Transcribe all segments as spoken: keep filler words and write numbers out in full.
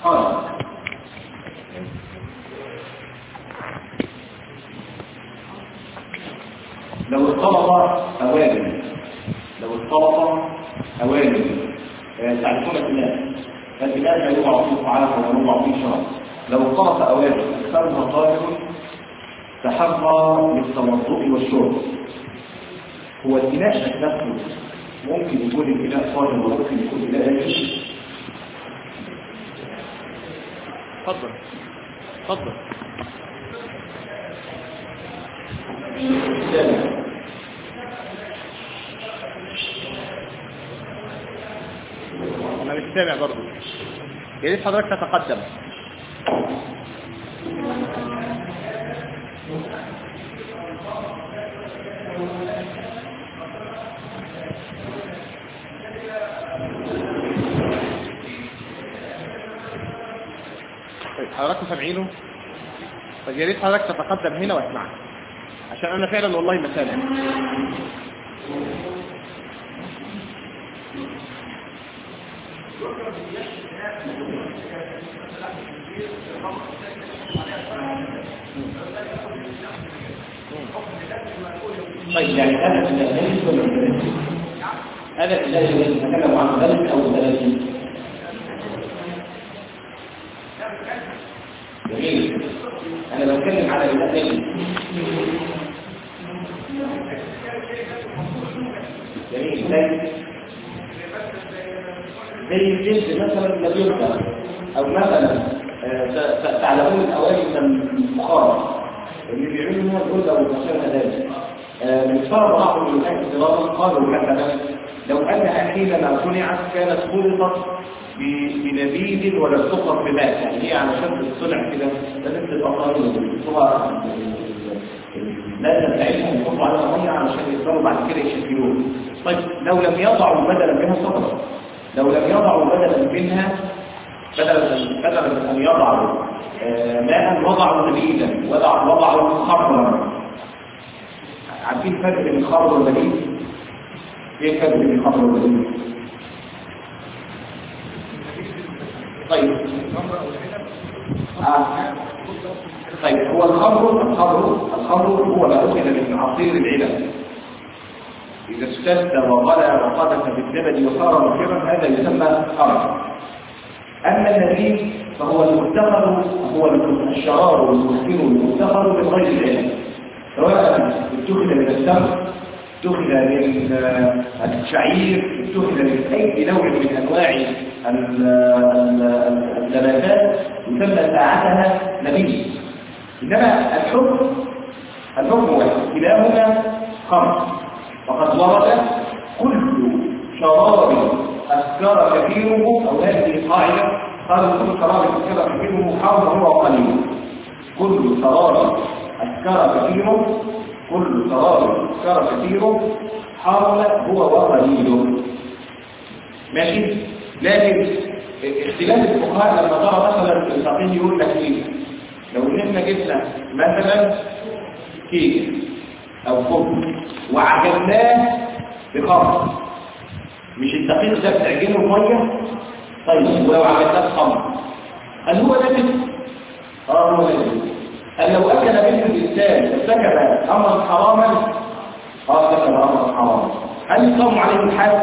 قال لو اختلط أواني لو اختلط أواني تعرفون البناء فالبناء لا يوضع فيه طعام ولا يوضع فيه شراب لو اختلط أواني أكثرها طاهر تحرى للتوضؤ والشرب. هو البناء نفسه ممكن يكون البناء طاهر وممكن يكون البناء نجس. تفضل تفضل. انا مش سامع برضه. يا ريت حضرتك تتقدم. حضراتكم سامعينه؟ طب يا ريت حضرتك تتقدم هنا واسمعنا عشان انا فعلا والله ما سامع. طيب يعني هذا الثلاثين ولا الثلاثين؟ هذا الثلاثين نتكلم عن ثلاث او ثلاثين. جميل. انا بتكلم على الثلاثين. جميل. زي الجلد مثلا الذي يذكر او مثلا تعلمون الاواني من البخار اللي بيعملوا منها الجلد او المشابه ذلك. مفترض بعض من اهل الدراسه قالوا مثلا لو انها حينما صنعت كانت خلطت بنبيذ ولا سكر بماء، يعني هي على شكل الصنع كده لازم تبقى طريه بيحطوها الماده بتاعتها يحطوا عليها ميه علشان يقدروا بعد كده يشكلوها. طيب لو لم يضعوا بدلا منها سكر، لو لم يضعوا بدلا منها بدلا بدلا من ان يضعوا ماء وضعوا نبيذا وضعوا وضعوا خمرا. عارفين الفرق بين الخمر والنبيذ؟ ايه الفرق بين الخمر والنبيذ؟ طيب آه. طيب هو الخمر الخمر الخمر هو ما أخذ من عصير العنب إذا اشتد وغلى وقذف بالزبد وصار مخيرا هذا يسمى خمر. أما النبيذ فهو المتخذ هو الشراب المسكر المتخذ من غير العنب، سواء اتخذ من التمر اتخذ من الشعير اتخذ من أي نوع من أنواع النباتات يسمى ساعتها نبيذ. إنما الحكم الحكم واحد كلاهما خمر. وقد ورد كل شراب أسكر كثيره أو هذه قاعدة قالوا كل شراب أسكر كثيره حرام هو قليل. كل شراب أسكر كثيره كل شراب أسكر كثيره حرام هو وقليل. ماشي؟ لكن اختلاف الفقهاء لما ترى مثلا الفقيه يقول لك ايه؟ لو ان احنا جبنا مثلا كيك او خبز وعجناه بخمر، مش الدقيق ده بتعجنه بميه؟ طيب ولو عملناه بخمر هل هو نجس؟ اه هو نجس. قال لو اكل منه الانسان ارتكب امرا حراما اه ارتكب امرا حراما هل يقام عليه الحد؟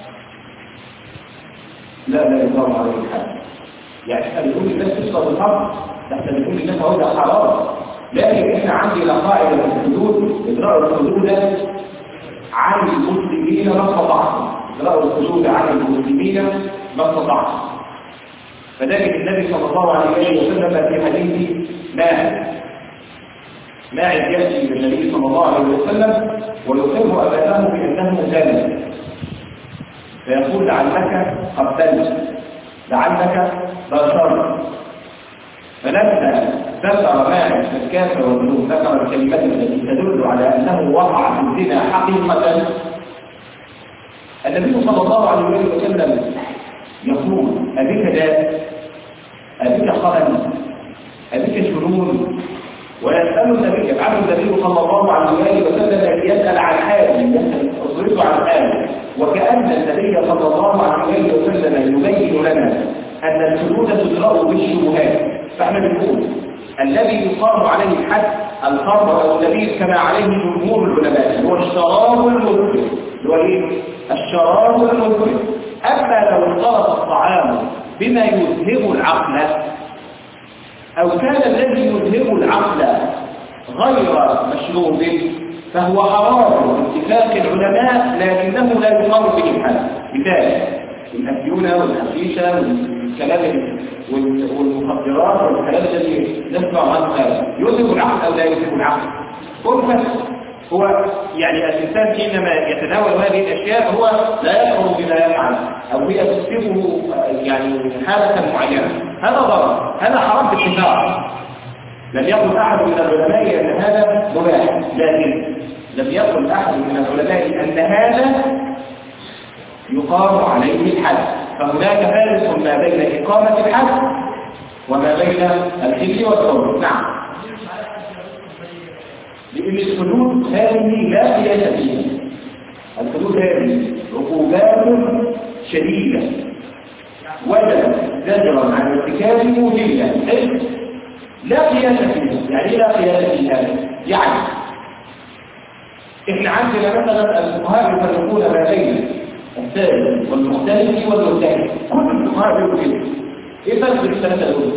لا لا يقام عليه الحد. يعني احنا بنقول الناس تشرب الخمر، احنا بنقول الناس هو ده حرام، لكن احنا عندنا قاعده في الحدود اجراء الحدود عن المسلمين ما استطعتم، اجراء الحدود عن المسلمين ما استطعتم. فذلك النبي صلى الله عليه وسلم في حديث ماعز ماعز ياتي الى النبي صلى الله عليه وسلم ويقر اباه بانه زاني فيقول لعلك قبلت لعلك بشرت. فلما ذكر ماعز الكافر والذنوب ذكر الكلمات التي تدل على انه وقع في الزنا حقيقه. النبي صلى الله عليه وسلم يقول ابيك داء ابيك خلل ابيك جنون، ويسأل النبي يفعل النبي صلى الله عليه وسلم يسأل عن حاله يسأل عن حاله، وكأن النبي صلى الله عليه وسلم يبين لنا أن الحدود تدرأ بالشبهات، فاحنا بنقول الذي يقام عليه الحد الخمر أو النبيذ كما عليه جمهور العلماء هو الشراب المسكر، اللي هو ايه؟ الشراب المسكر. أما لو اختلط الطعام بما يذهب العقل أو كان الذي يذهب العقل غير مشروب فهو حرام باتفاق العلماء، لكنه لا يقام به الحد. مثال الأفيونة والحشيشة والكلام والمخدرات والكلام الذي نسمع عنه هذا يذهب العقل أو لا يذهب العقل؟ هو يعني الإنسان حينما يتناول هذه الأشياء هو لا يشعر بما يفعل أو هي تصيبه يعني حالة معينة، هذا ضرر، هذا حرام باتفاق. لم يقل أحد من العلماء أن هذا مباح، لكن لم يقل أحد من العلماء أن هذا يقام عليه الحد. فهناك فارق ما بين إقامة الحد وما بين الحل والحرم. نعم، لأن الحدود هذه لا قياس فيها. الحدود هذه عقوبات شديدة وجب زجرا عن ارتكاب موجبة لا قياس فيها. يعني لا قياس فيها يعني احنا عندنا مثلا الفقهاء يفرقون ما بين الثالث والمختلف والمختلف. كل الفقهاء يقول كده. ايه فرق الثلاثه دول؟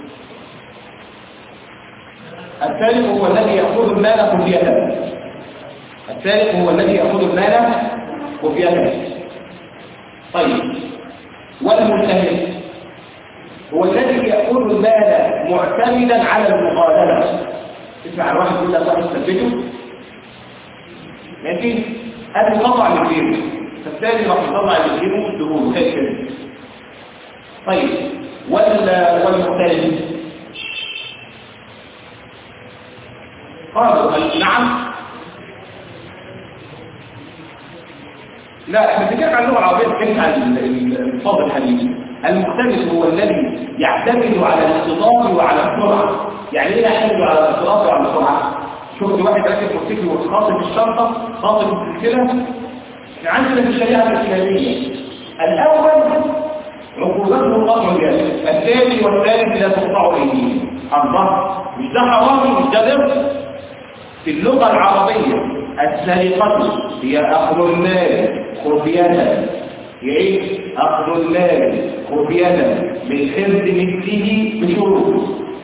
الثالث هو الذي يأخذ المال خفية. الثالث هو الذي يأخذ المال خفية. طيب، والمجتهد هو الذي يأخذ المال معتمدا على المغالبة. اسمع الواحد يقول لك واحد ثبته ماشي، هذا يطلع للجيب، فالثاني راح يطلع للجيب والدهون خير كده. طيب، والمختلف قالوا نعم. لا، احنا بنتكلم عن اللغه العربيه، بنتكلم عن الفاظ الحديث. المختلف هو الذي يعتمد على الاختلاط وعلى السرعه. يعني ايه يعتمد على الاختلاط وعلى السرعه؟ شفت واحد راكب موتوسيكل وخاطف الشنطه، خاطف السلسله. عندنا في الشريعه الاسلاميه الاول عقوبته قطع الجسد، الثاني والثالث لا تقطع ايديهم. الله، مش ده حرام؟ مش ده ضرب؟ في اللغه العربيه السرقه هي اخذ المال خفيه. هي ايه؟ اخذ المال خفيه من حفظ مثله بشروط.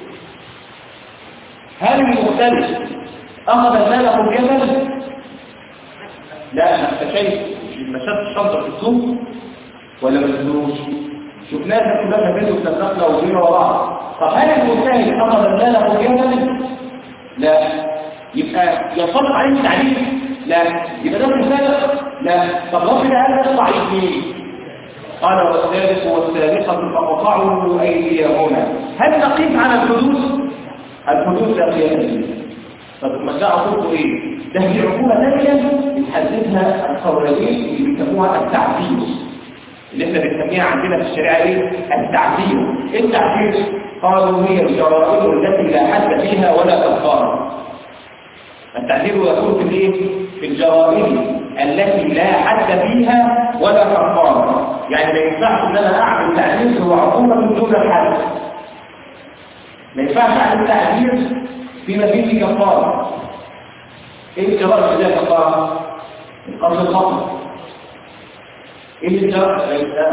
هل المختلف اخذ المال خفيه؟ لا، انت شايف مسافه الشنطه في السوق ولا ما تدروش؟ شفناها كلها فيديو بتتنقل وبين وراء. طب هل المجتهد اخذ المال خفيه؟ لا. يبقى ينطبق عليه التعليم؟ لا. يبقى ده مثال؟ لا. طب ربنا قال نقطع ايديه، قال والثالث والثالثه فقطعوا ايديهما. هل نقيم على الحدود؟ الحدود لا قياس فيها. طب ما ده عقوبته ايه؟ ده هي عقوبه ثانيه بتحددها القوانين اللي بيسموها التعزير، اللي احنا بنسميها عندنا في الشريعه ايه؟ التعزير. ايه التعزير؟ قالوا هي الجرائم التي لا حد فيها ولا كفاره. التعزير يكون في الايه؟ في الجرائم التي لا حد فيها ولا كفاره. يعني ما ينفعش ان انا اعمل تعزير وعقوبه من دون حد. ما ينفعش اعمل تعزير فيما فيه كفاره. ايه الجرائم اللي فيها كفاره؟ قتل الخطأ. ايه الجرائم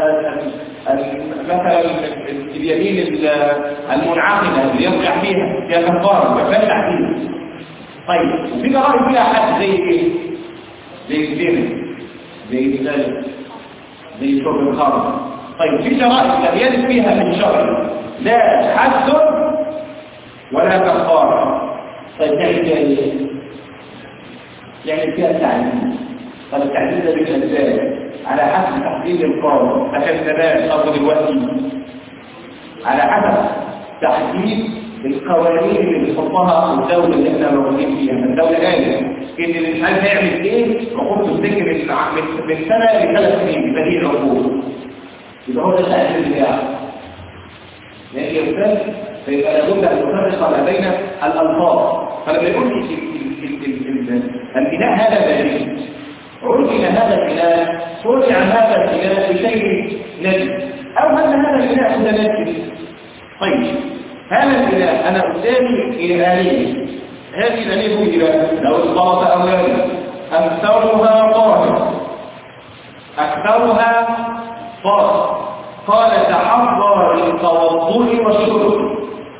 مثلا اليمين المنعقده اللي يرجع فيها فيها كفاره ما فيهاش تعزير. طيب، في جرائم فيها حد زي ايه؟ زي الزنا، زي الزنا، زي شرب الخمر. طيب، في جرائم لم يرد فيها في الشرع لا حد ولا كفاره. طيب، تعمل فيها ايه؟ يعني فيها التعليم. طب التعليم ده بيبقى ازاي؟ على حسب تحديد القانون. عشان زمان او دلوقتي على حسب تحديد القوانين اللي بتحطها الدوله اللي احنا موجودين فيها. الدوله قالت ان الانسان هيعمل ايه؟ عقوبته تفتكر من سنه لثلاث سنين بديل عقوبه. يبقى هو ده التعليم بتاعه. يعني يا استاذ، فيبقى لابد ان نفرق ما بين الالفاظ. فلما يقول البناء هذا بريء، عرفنا هذا البناء، صنع هذا البناء بشيء نجم، أو أن هذا الإله متناسب. طيب هذا الإله أنا قدامي إلهين، هذه الآلهة إله لو اختلط أولاده أكثرها طاهر أكثرها طاهر قال تحضر للتوضؤ والشرب.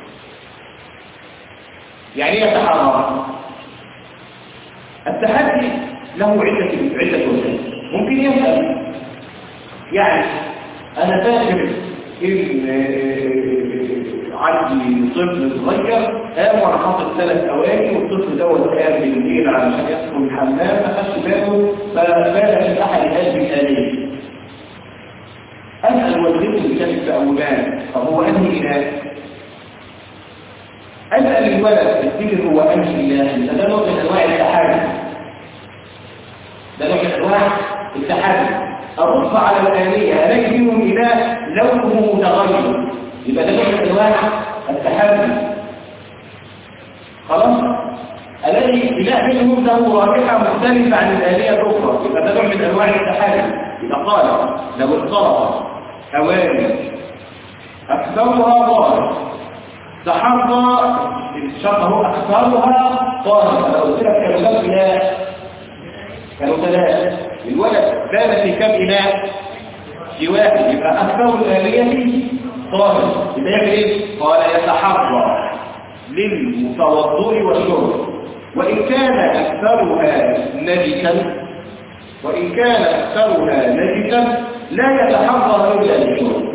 يعني ايه يتحضر؟ التحدي له عدة عدة وجوه. ممكن يسأل يعني أنا فاكر إن عندي طفل صغير قام وأنا حاطط ثلاث أواني والطفل دوت قام بالليل علشان يدخل الحمام ما خدش باله فبال في أحد هذه الآلية. أسأل والدته اللي كانت في أولاد طب هو أنهي إله؟ أسأل الولد الذكر هو أنهي إله؟ ده نوع من أنواع التحدي. ده نوع من أنواع التحدي. أبص على الآلية ألاقي منهم إله لونه متغير يبقى ده نوع من أنواع التحدي. خلاص؟ ألاقي إله منهم له رائحة مختلفة عن الآلية الأخرى يبقى ده نوع من أنواع التحدي. إذا قال لو اختلط أواني أكثرها طاهر تحرى الشرط أكثرها طاهر. أنا قلت لك كانوا كم إله؟ كانوا ثلاثة. الولد بان في كم إله؟ في واحد يبقى أكثر الآلية طاهر. يبقى يعمل إيه؟ قال يتحرى للتوضؤ والشرب وإن كان أكثرها نجسا وإن كان أكثرها نجسا لا يتحرى إلا للشرب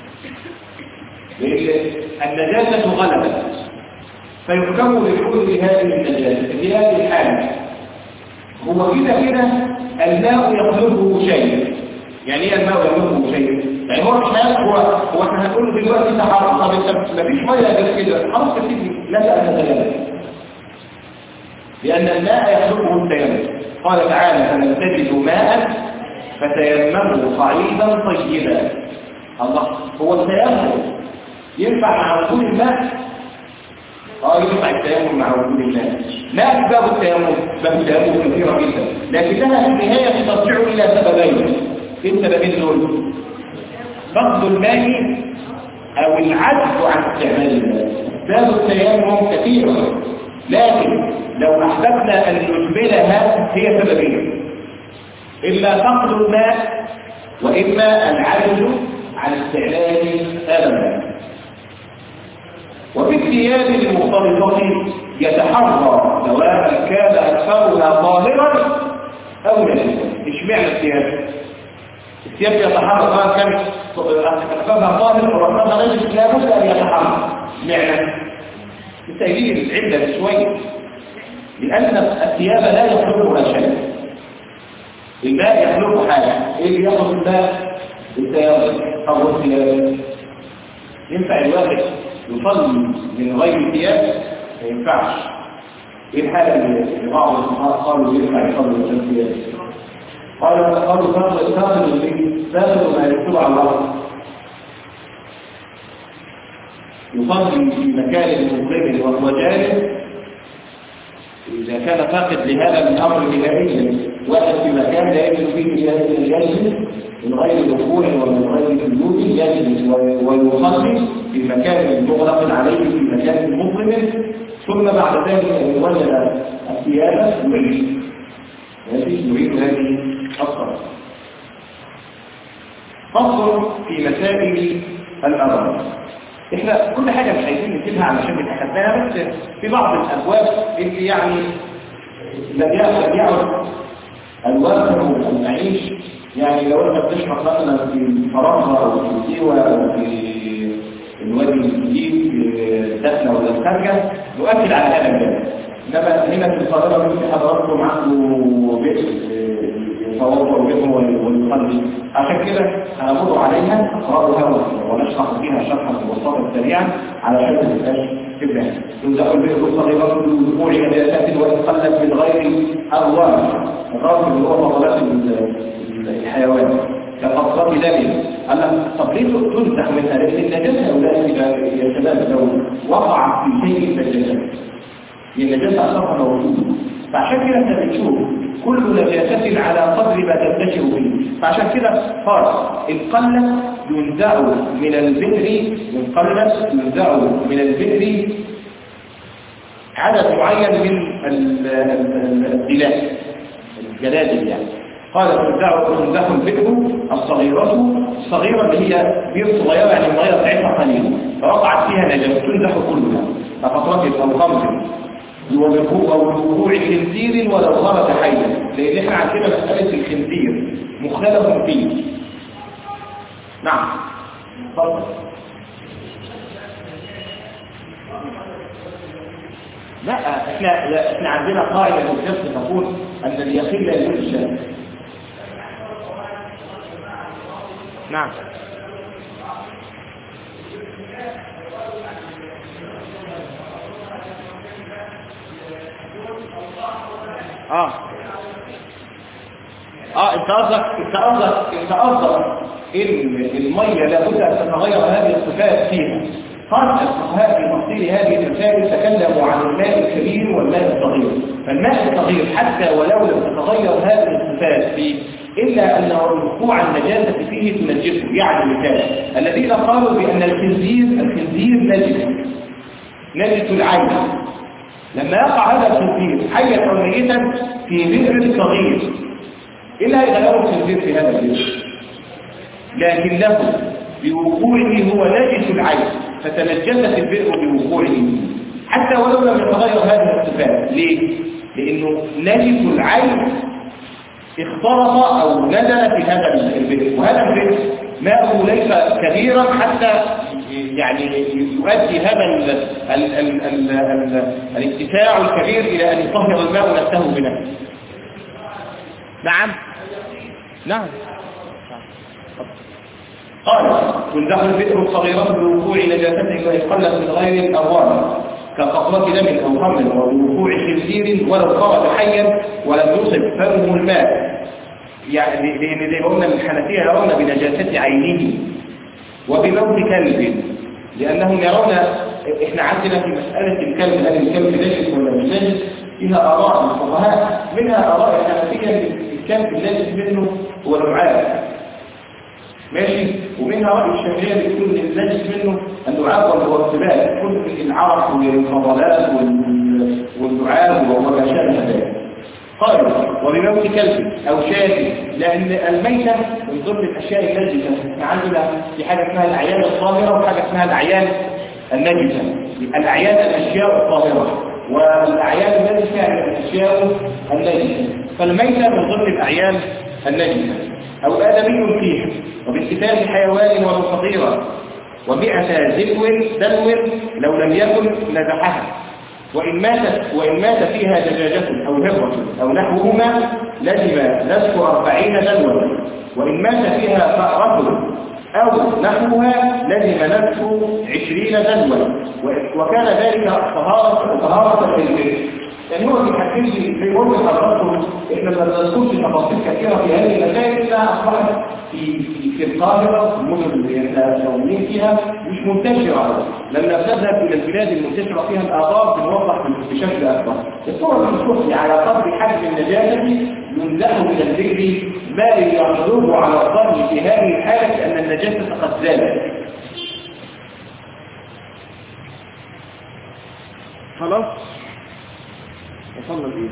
لأن النجاسة غلبت فيحكم بالحكم بهذه النجاسة في هذه الحالة. هو كده كده الماء يطلبه شيء. يعني ايه الماء يطلبه شيء؟ يعني هو مش ماء هو هو احنا هنقول له دلوقتي تحرك طب انت مفيش ميه غير كده خلاص كده لا تتجاوز لأن الماء يطلبه التيمم. قال تعالى فلم تجدوا ماء فتيمموا صعيدا طيبا. الله هو التيمم ينفع مع وجود الماء؟ اه ينفع التيمم مع وجود الماء. ما اسباب التيمم؟ اسباب التيمم كثيره جدا لكنها في النهايه ترجع الى سببين. ايه السببين دول؟ فقد الماء او العجز عن استعمال الماء. اسباب التيمم كثيره لكن لو احببنا ان نجملها هي سببين: اما فقد الماء واما العجز عن استعمال هذا الماء. وفي الثياب المختلطة يتحرى سواء كان أكثرها طاهرا أو نجسا. اشمعنى الثياب؟ الثياب يتحرى سواء كان أكثرها طاهر أو أكثرها نجس لا بد أن يتحرى. اشمعنى؟ التأجيل العدة شوية لأن الثياب لا يخلقها شيء. الماء يخلقه حاجة. إيه اللي يخلق الماء؟ الثياب أو الثياب. ينفع الواحد يصلي من غير ثياب؟ ما ينفعش. ايه الحاله اللي بعض الفقهاء قالوا ينفع يصلي من غير ثياب؟ قالوا قالوا فرض فرض الذي فرض ما يكتب على الارض يصلي في مكان مظلم وهو جالس اذا كان فاقد لهذا الامر نهائيا. واحد في مكان لا يجد فيه جالس من غير دخول ومن غير سجود يجلس ويصلي في مكان مغلق عليه في مكان مظلم ثم بعد ذلك ان وجد الثياب يعيد يعيد هذه الصلاه. فصل في مسائل الأرض. احنا كل حاجه مش عايزين نكتبها علشان نتحداها بس في بعض الابواب اللي يعني لم يعد الوقت والمعيش. يعني لو انت بتشرح مثلا في فرنسا او في سيوه او في الوادي الجديد في داخله ولا خارجه نؤكد على هذا الجانب. انما هنا في القاهره في حضراتكم عنده بيت يتوضا به ويصلي. عشان كده هنمر عليها نقراها ونشرح فيها شرحا مبسطا سريعا علشان ما تبقاش كده. يمزح به الصغيرات بالوقوع نجاسات ويتخلف من غير الوان. الرجل اللي هو فضلات الحيوان كفضلات دم. أنا طب ليه تمزح منها؟ لأن النجاسة أولئك يا شباب لو وقع في شيء فالنجاسة النجاسة أصلا موجودة. فعشان كده أنت بتشوف كل نجاسة على قدر ما تنتشر به. فعشان كده قال إن قل ينزع من البئر من قلة ينزع من البئر عدد معين من الدلاء الجلادل يعني. قال تنزع تنزع البئر الصغيرة الصغيرة اللي هي بير صغيرة يعني المية بتاعتها قليلة فوقعت فيها نجاسة تنزع كلها كفترة أو خمر أو وقوع خنزير ولو خرج حيا، لأن احنا عندنا مسألة الخنزير مختلف فيه. نعم تفضل. لا احنا لا احنا عندنا قاعدة في الفقه تقول أن اليقين لا يجوز. نعم اه اه انت قصدك انت قصدك انت قصدك ان الميه لابد ان تتغير هذه الصفات فيها. قال الفقهاء في تفصيل هذه المسائل تكلموا عن الماء الكبير والماء الصغير. فالماء الصغير حتى ولو لم تتغير هذه الصفات فيه الا ان وقوع النجاسه فيه تنجسه. يعني مثال الذين قالوا بان الخنزير الخنزير نجس نجس العين، لما يقع هذا الخنزير حيا او ميتا في بئر صغير الا يغير الخنزير في هذا البئر، لكنه بوقوعه هو نجس العين فتنجست البئر بوقوعه حتى ولو لم يتغير هذه الصفات. ليه؟ لانه نجس العين اختلط او نزل في هذا البئر، وهذا البئر ماءه ليس كبيرا حتى يعني يؤدي هذا ال ال ال ال ال الاتساع الكبير الى ان يطهر الماء نفسه بنفسه. نعم نعم قال تنزع البئر الصغيرة بوقوع نجاسته وإن قلت من غير الأرواح كقطرة دم أو خمر وبوقوع خنزير ولو خرج حيا ولم يصب فمه الماء. يعني لأن زي ما قلنا الحنفية يرون بنجاسة عينه وبموت كلب، لأنهم يرون إحنا عندنا في مسألة الكلب هل الكلب نجس ولا مش نجس فيها آراء الفقهاء، منها آراء الحنفية الكلب النجس منه هو اللعاب ماشي، ومنها رأي الشافعية بيقول ان النجس منه اللعاب والارتباط كل العرق والفضلات واللعاب وما شابه ذلك. قال وبموت كلب او شاة، لان الميتة من ضمن الاشياء النجسة. احنا عندنا في حاجه اسمها الاعيان الطاهره وحاجه اسمها الاعيان النجسه. الاعيان الاشياء الطاهره والاعيان النجسه يعني الاشياء النجسه. فالميتة من ضمن الاعيان النجسه او ادمي فيها وباتفاق حيوان ولو صغيرا ومئة دلو دلو لو لم يكن نزحها، وإن ماتت وإن مات فيها دجاجة أو هرة أو نحوهما لزم نسف أربعين دلوا، وإن مات فيها فأرة أو نحوها لزم نسف عشرين دلوا، وكان ذلك طهارة طهارة للبئر. يعني هو بيحكي لي في قول حضراتكم احنا ما بنذكرش تفاصيل كثيره في هذه المسائل الا اصبحت في في القاهره المدن اللي احنا موجودين فيها مش منتشره. لما نذهب الى البلاد المنتشره فيها الاثار بنوضح بشكل اكبر. الصور المشهوره على قدر حجم النجاسه ينزع من البئر ما يغلبه على الظن في هذه الحاله ان النجاسه قد زالت. خلاص وصلنا لإيه؟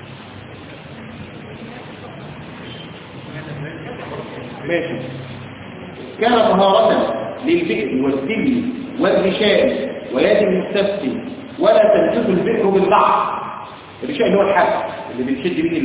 ماشي. كان طهارة للبئر والدم والغشاء ويد المستفتي ولا تنجس البئر بالبعض. الغشاء اللي هو الحبل اللي بنشد بيه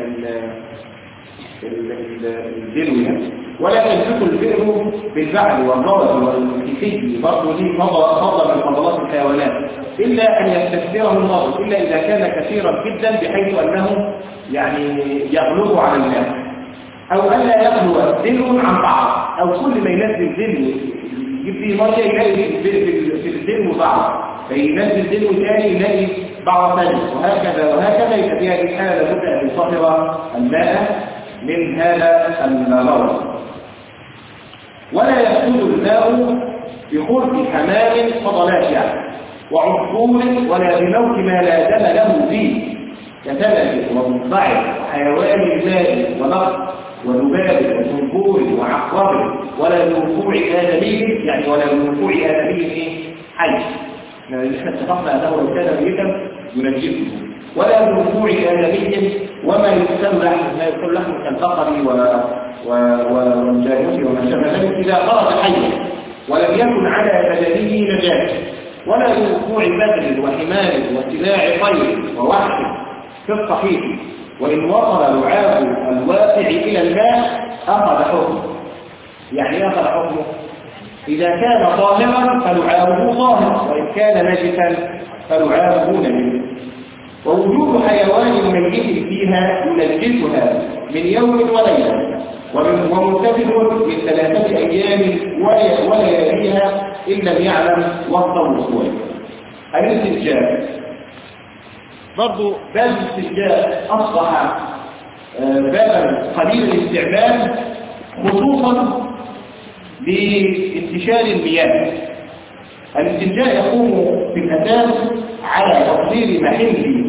الدلو يعني. ولا تنجس البئر بالبعل والنظر والكسي برضه دي فضل من فضلات الحيوانات إلا أن يستكثره النظر، إلا إذا كان كثيرا جدا بحيث أنه يعني يغلب على الماء، أو ألا يغلو دلو عن بعض، أو كل ما ينزل دلو يجيب فيه مية يلاقي في الدلو بعض فينزل دلو ثاني يلاقي بعض ثاني وهكذا وهكذا. يبقى في هذه الحالة لابد أن يطهر الماء من هذا المرض. ولا يحصل الماء بخلق حمام فضلات يعني وعصفور ولا بموت ما لا دم له فيه كتلف ومضطعف وحيوان زائد ونقص وذباب وسنبول وعقرب ولا لوقوع آدمي، يعني ولا لوقوع آدمي ايه؟ حي. احنا اتفقنا انه لو كان ميتا ينجسه، ولا لوقوع آدمي وما يسمى ما يقول لحم كالبقر والجاموس وما شابه ذلك اذا خرج حيا ولم يكن على بدنه نجاسه، ولا لوقوع بدر وحمار وسباع طير ووحش في الصحيح، وإن وصل لعاب الواقع إلى الماء أخذ حكمه. يعني أخذ حكمه إذا كان طاهرا فلعابه طاهر، وإن كان نجسا فلعابه نجس. ووجود حيوان ميت فيها ينجسها من يوم وليلة، ومنتفض من ثلاثة أيام ولياليها إن لم يعلم وقت الوصول. الاستنجاء برضو باب الاستنجاء أصبح بابا قليل الاستعمال، خصوصا بانتشار المياه. الاستنجاء يقوم في الأساس على تقدير محل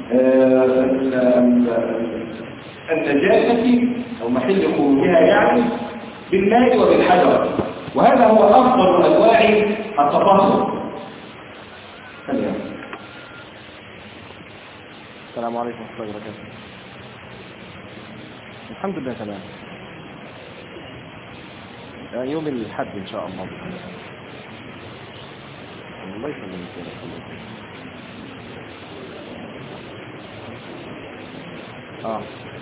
النجاسة أو محل خروجها يعني بالماء وبالحجر، وهذا هو أفضل أنواع التطهر. السلام عليكم ورحمة الله وبركاته. الحمد لله تمام. يوم الأحد إن شاء الله. الله يسلمك. آه.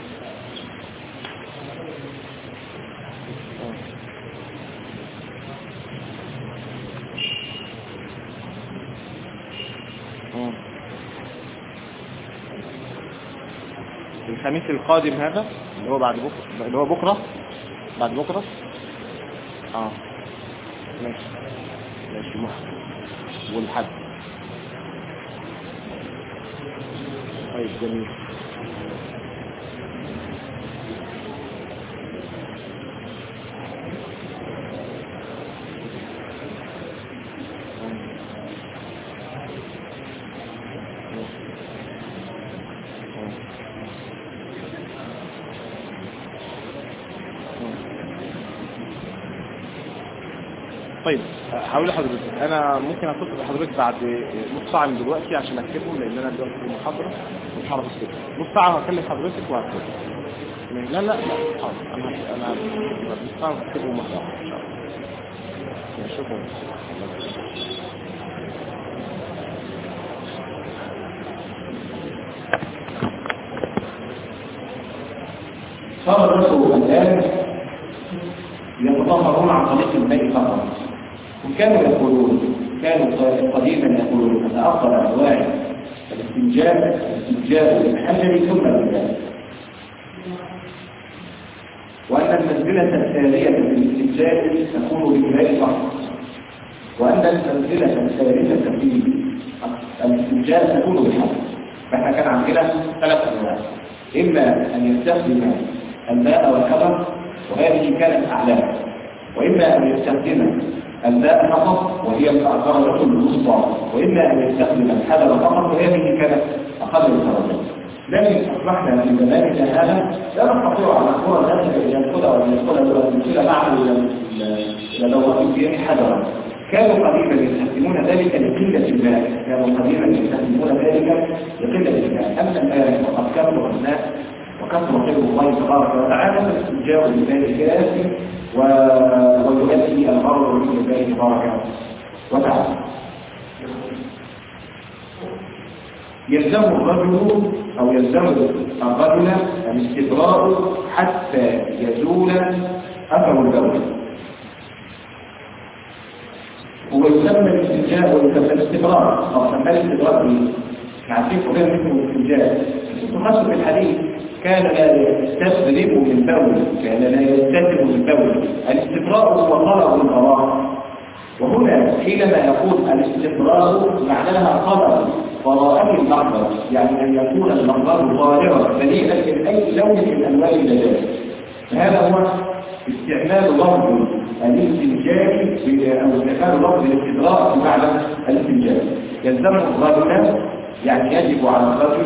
الخميس القادم هذا اللي هو بعد بكره، اللي هو بكره بعد بكره. اه ماشي ماشي والحد. طيب جميل. طيب هقول لحضرتك انا ممكن اتصل بحضرتك بعد نص ساعه من دلوقتي عشان اكتبه، لان انا دلوقتي في المحاضره مش هعرف اكتبه. نص ساعه هكلم حضرتك وهكتبه. لا لا لا حاضر، انا انا نص ساعه هكتبه مره ان شاء الله. شكرا. صار الرسول الآن يتطهرون عن طريق الماء فقط، وكانوا يقولون كانوا قديما يقولون أن أفضل أنواع الاستنجاء الاستنجاء بالحجر ثم بالماء، وأن المنزلة الثانية في الاستنجاء تكون بالماء فقط، وأن المنزلة الثالثة في الاستنجاء تكون بالحجر. فإحنا كان عندنا ثلاث أنواع، إما أن يستخدم الماء والحجر وهذه كانت أعلى، وإما أن يستخدم الماء فقط وهي الدرجة الوسطى، وإما أن يستخدم الحجر فقط وهذه كانت أقل الدرجات. لكن أصبحنا في زماننا هذا لا نستطيع أن نقول ذلك إلى الخلع ولا الخلع ولا معه إلى لو فيه حجرا. كانوا قديما يستخدمون ذلك لقلة الماء، كانوا قديما يستخدمون ذلك لقلة الماء. أما الآن فقد كثر الماء وكثر خير الله تبارك وتعالى، فالاستنجاء بالماء كافي ويؤدي الغرض من الله تبارك وتعالى. يلزم الرجل أو يلزم الرجل الاستبراء حتى يزول أثر البول. هو يسمى الاستنجاء ويسمى الاستبراء، أو سمى الاستبراء به عارفين كلنا اسمه الاستنجاء. تخصص في الحديث كان لا يستسلم من بول، كان لا يستسلم من بول. الاستبراء هو طلب القضاء، وهنا حينما يقول الاستبراء معناها طلب براءة المخرج، يعني أن يكون المخرج ظاهرا بريئا من أي لون من ألوان النجاسة. فهذا هو استعمال لفظ الاستنجاء أو استعمال لفظ الاستبراء بمعنى الاستنجاء. يلزم الرجل، يعني يجب على الرجل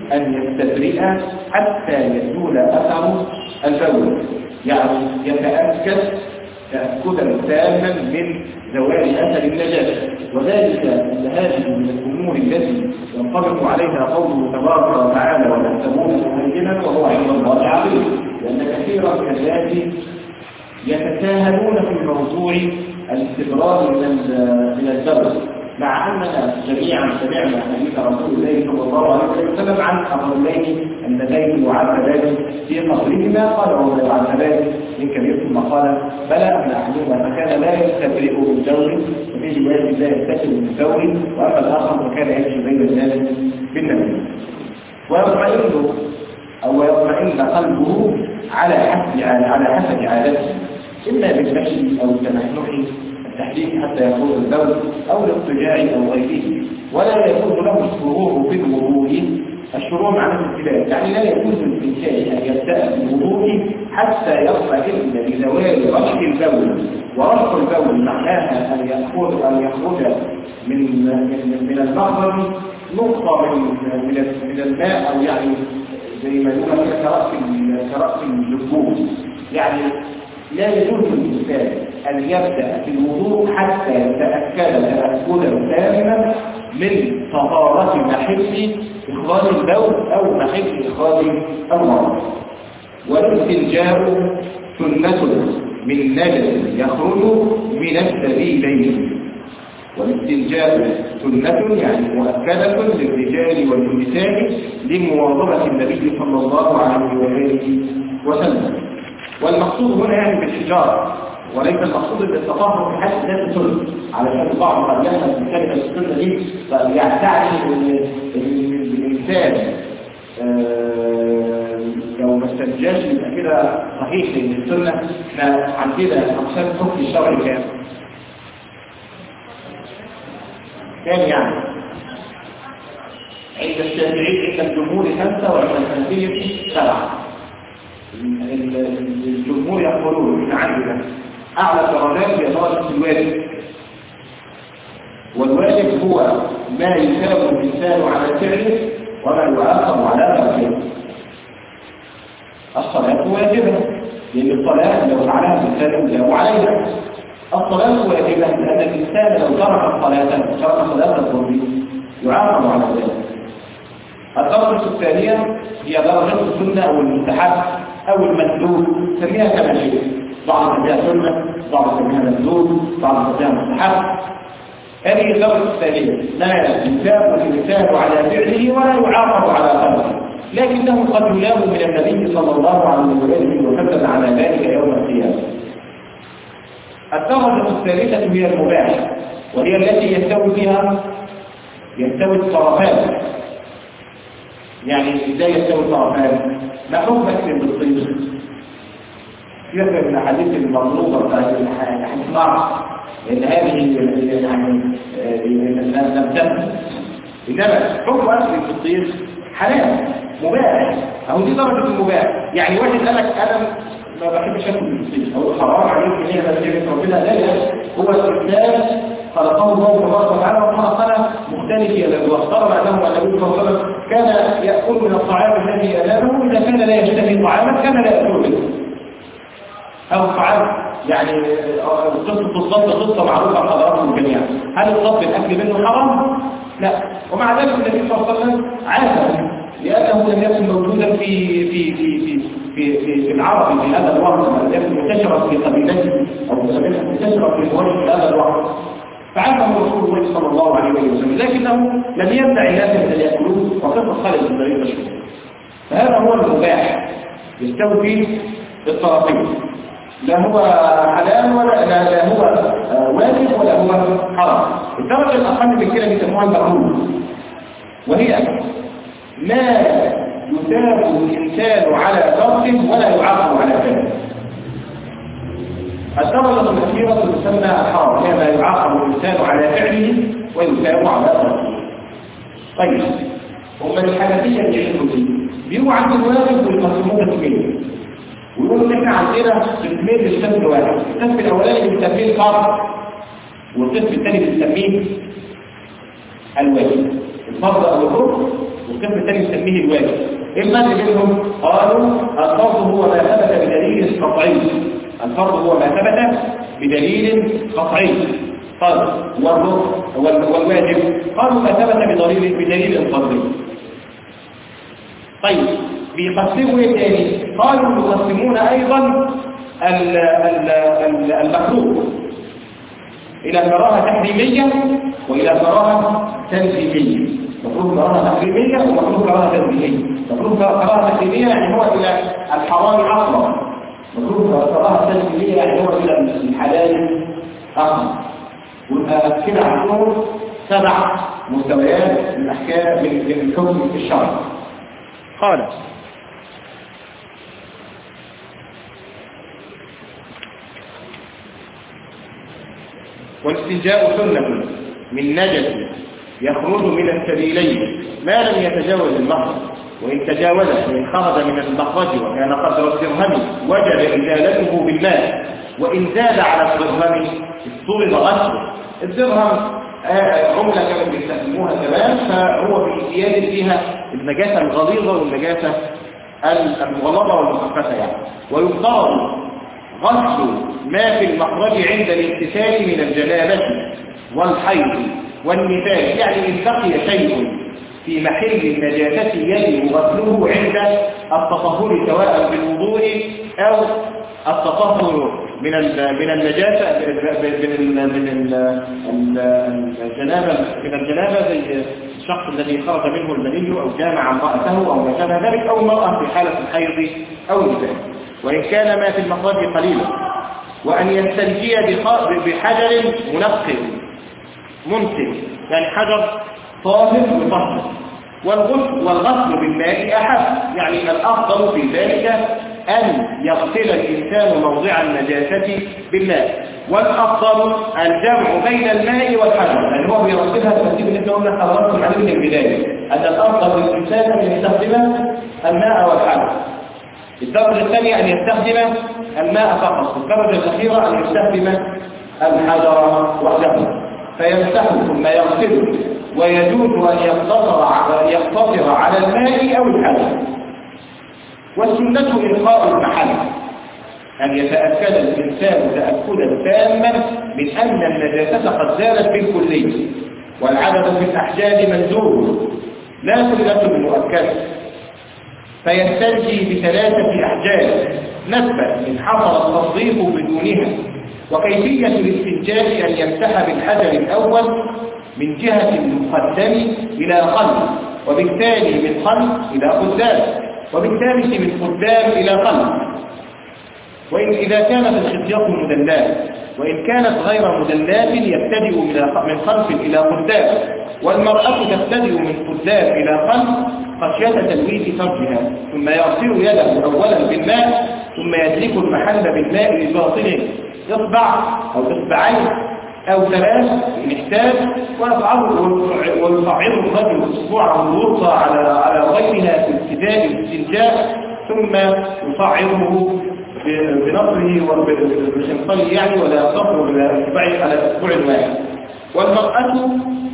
أن يستبرئ حتى يزول أثر البول، يعني يتأكد تأكدا تاما من زوال أثر النجاسة، وذلك أن هذه من الأمور التي ينطبق عليها قوله تبارك وتعالى وتحسبونه هينا وهو عند الله عظيم، لأن كثيرا من الناس يتساهلون في موضوع الاستبراء من الزوج، مع أننا جميعا سمعنا حديث رسول الله صلى الله عليه وسلم عن الرجلين اللذين يعذبان في قبرهما، قال وما يعذبان من كبير، ثم قال بلى أن أحدهما فكان لا يستبرئ من زوج وفي رواية لا يستتر من زوج، وأما الآخر فكان يمشي بين الناس بالنبي، ويطمئن أو يطمئن قلبه على حسب على حسب عادته، إما بالمشي أو التنحنح التحديث حتى يخرج البول أو الاضطجاع أو غيره، ولا يجوز له الشروع في الوضوء. الشروع معنى الابتداء، يعني لا يجوز للإنسان أن يبدأ بالوضوء حتى يطمئن بزوال رشح البول، ورشح البول معناها أن يخرج أن يخرج من من من المخرج نقطة من من من الماء، أو يعني زي ما يقول كرأس كرأس الجبوب، يعني لا يجوز للإنسان أن يبدأ في الوضوء حتى يتأكد تأكدا تاما من طهارة محل إخراج البول أو محل إخراج المرض. والاستنجاء سنة من نجس يخرج من السبيلين، والاستنجاء سنة يعني مؤكدة للرجال والنساء لمواظبة النبي صلى الله عليه وآله وسلم. والمقصود هنا يعني بالحجارة، وليس المقصود بالتطهر في حد ذات السنة، علشان البعض قد يحدث بكلمة السنة دي يعني ان الإنسان لو ما استنجاش يبقى كده صحيح، لأن السنة احنا عندنا أقسام الحكم الشرعي كام؟ كام يعني؟ عند الشافعي عند الجمهور خمسة وعند الحنفية سبعة. الجمهور يقولون ان عندنا اعلى درجات هي درجه الواجب، والواجب هو ما يثاب الانسان على فعله وما يعاقب على تركه. الصلاه واجبه، لان الصلاه لو فعلها الانسان له عليها. الصلاه واجبه لان الانسان لو ترك الصلاه ترك صلاه الظهر يعاقب على ذلك. الدرجه الثانيه هي درجه السنه او المستحب أو المندوب، سميها كما شئت، بعض سميها سنة، بعض سميها مندوب، بعض سميها مستحب. هذه الدرجة الثانية لا يثاب الإنسان على فعله ولا يعاقب على تركه، لكنه قد يلام من النبي صلى الله عليه وسلم على ذلك يوم القيامة. الدرجة الثالثة هي المباح، وهي التي يستوي فيها يستوي الطرفان. يعني ازاي يستوي الطرفان؟ ما حكم اكل بالطيب؟ يفهم من الحديث المطلوبه بتاعت الحصناع ان هذه يعني لم تكن، انما حكم اكل بالطيب حلال مباح، او دي درجه المباح. يعني واحد قال لك انا ما بحبش اكل بالطيب او حرام عليك ان هي مسجد ربنا، لا لا، هو الاسلام خلقه الله تبارك وتعالى وخلقنا مختلفين، واختار انه النبي صلى الله عليه وسلم كان ياكل من الطعام الذي يناله، اذا كان لا يشتهي طعاما كان لا ياكل منه. او طعام يعني قصه الضبط قصه معروفه حضراتكم جميعا، هل الضبط الاكل منه حرام؟ لا، ومع ذلك النبي صلى الله عليه وسلم عافى لانه لم يكن موجودا في في في في في في, في العرب في هذا الوقت، لم يكن منتشرا في قبيلته او منتشرا في الوجه في هذا الوقت، فعافه رسول الله صلى الله عليه وسلم، لكنه لم يمنع الناس ان ياكلوه، وقصه خالد بن الوليد مشهور. فهذا هو المباح يستوي فيه الطرفين، لا هو حلال ولا لا, لا هو واجب ولا هو حرام. الدرجه الاقل من كده بيسموها المكروه، وهي ما يثاب الانسان على تركه ولا يعاقب على فعله. الدرجه الاخيره تسمى الحرام، هي ما يعاقب الانسان على فعله ويثاب على تركه. طيب هم الحنفيه بيحبوا دي بيقولوا عند الواجب والمسموم تكميل، ويقولوا ان احنا عندنا قسمين للسبب واحد، القسم الاولاني بنسميه الفرض والقسم الثاني بنسميه الواجب. الفرض او الركن والقسم الثاني يسميه الواجب. ايه الفرق بينهم؟ قالوا الفرض هو ما ثبت بدليل قطعي، الفرض هو ما ثبت بدليل قطعي فرض، والواجب قالوا ما ثبت بدليل بدليل قطعي. طيب بيقسموا ايه تاني؟ قالوا يقسمون ايضا المكروه الى كراهه تحريميه والى كراهه تنزيهيه. مكروه كراهه تحريميه ومكروه كراهه تنزيهيه. مكروه كراهه تحريميه يعني هو الى الحرام اصلا، مكروه كراهه تنزيهيه يعني هو الى الحلال اصلا. ويبقى كده عندهم سبع مستويات من احكام من الحكم الشرعي. قال والاستنجاء سنة من نجس يخرج من السبيلين ما لم يتجاوز المخرج، وإن تجاوز وإن خرج من المخرج وكان قدر الدرهم وجب إزالته بالماء، وإن زاد على الدرهم اضطرب غسله. الدرهم عملة كانوا بيستخدموها زمان، فهو في زيادة فيها النجاسة الغليظة والنجاسة المغلظة والمخففة يعني. ويفترض غسل ما في المخرج عند الاغتسال من الجنابة والحيض والنفاس، يعني إن بقي شيء في محل النجاسة يجب غسله عند التطهر سواء بالوضوء أو التطهر من من النجاسة من من الجنابة من الجنابة زي الشخص الذي خرج منه المني أو جامع امرأته أو ما شابه ذلك، أو المرأة في حالة الحيض أو النفاس. وإن كان ما في المخرج قليلا، وأن يستنجي بحجر منقل منتن، يعني حجر طاهر مطهر. والغسل والغسل بالماء أحب، يعني الأفضل في ذلك أن يغسل الإنسان موضع النجاسة بالماء، والأفضل الجمع بين الماء والحجر، يعني هو بيغسلها الترتيب اللي احنا قلنا حضراتكم عليه من البداية، أن الأفضل للإنسان أن يستخدم الماء والحجر. الدرجة الثانية أن يستخدم الماء فقط، الدرجة الأخيرة أن يستخدم الحجر وحده، فيمسحه ثم يغسله، ويجوز أن يقتصر على يقتصر على الماء أو الحجر. والسنة إلقاء المحل، أن يتأكد الإنسان تأكدا تاما من أن النجاسة قد زالت بالكلية، والعدد في الأحجار منزول لا كلة مؤكدة، فيستنجي بثلاثة أحجار نسبة إن حصل التصديق بدونها. وكيفية الاستنجاء أن يمسح بالحجر الأول من جهة المقدم إلى خلف، وبالتالي من خلف إلى قدام، وبالثالث من قدام إلى خلف. وإن إذا كانت الخطية مدلات، وإن كانت غير مدلات يبتدئ من خلف إلى قدام، والمرأة تبتدئ من قدام إلى خلف خشية تلويث فرجها، ثم يغسل يده أولا بالماء، ثم يدلك المحل بالماء لباطنه إصبع أو إصبعين أو ثلاث إن احتاج، ويصعد الرجل أسبوعه الوسطى على على غيرها في ابتداء الاستنجاء، ثم يصعده بنصره وبشنطيه يعني، ولا يقتصر على إصبعه على أسبوع واحد. والمرأة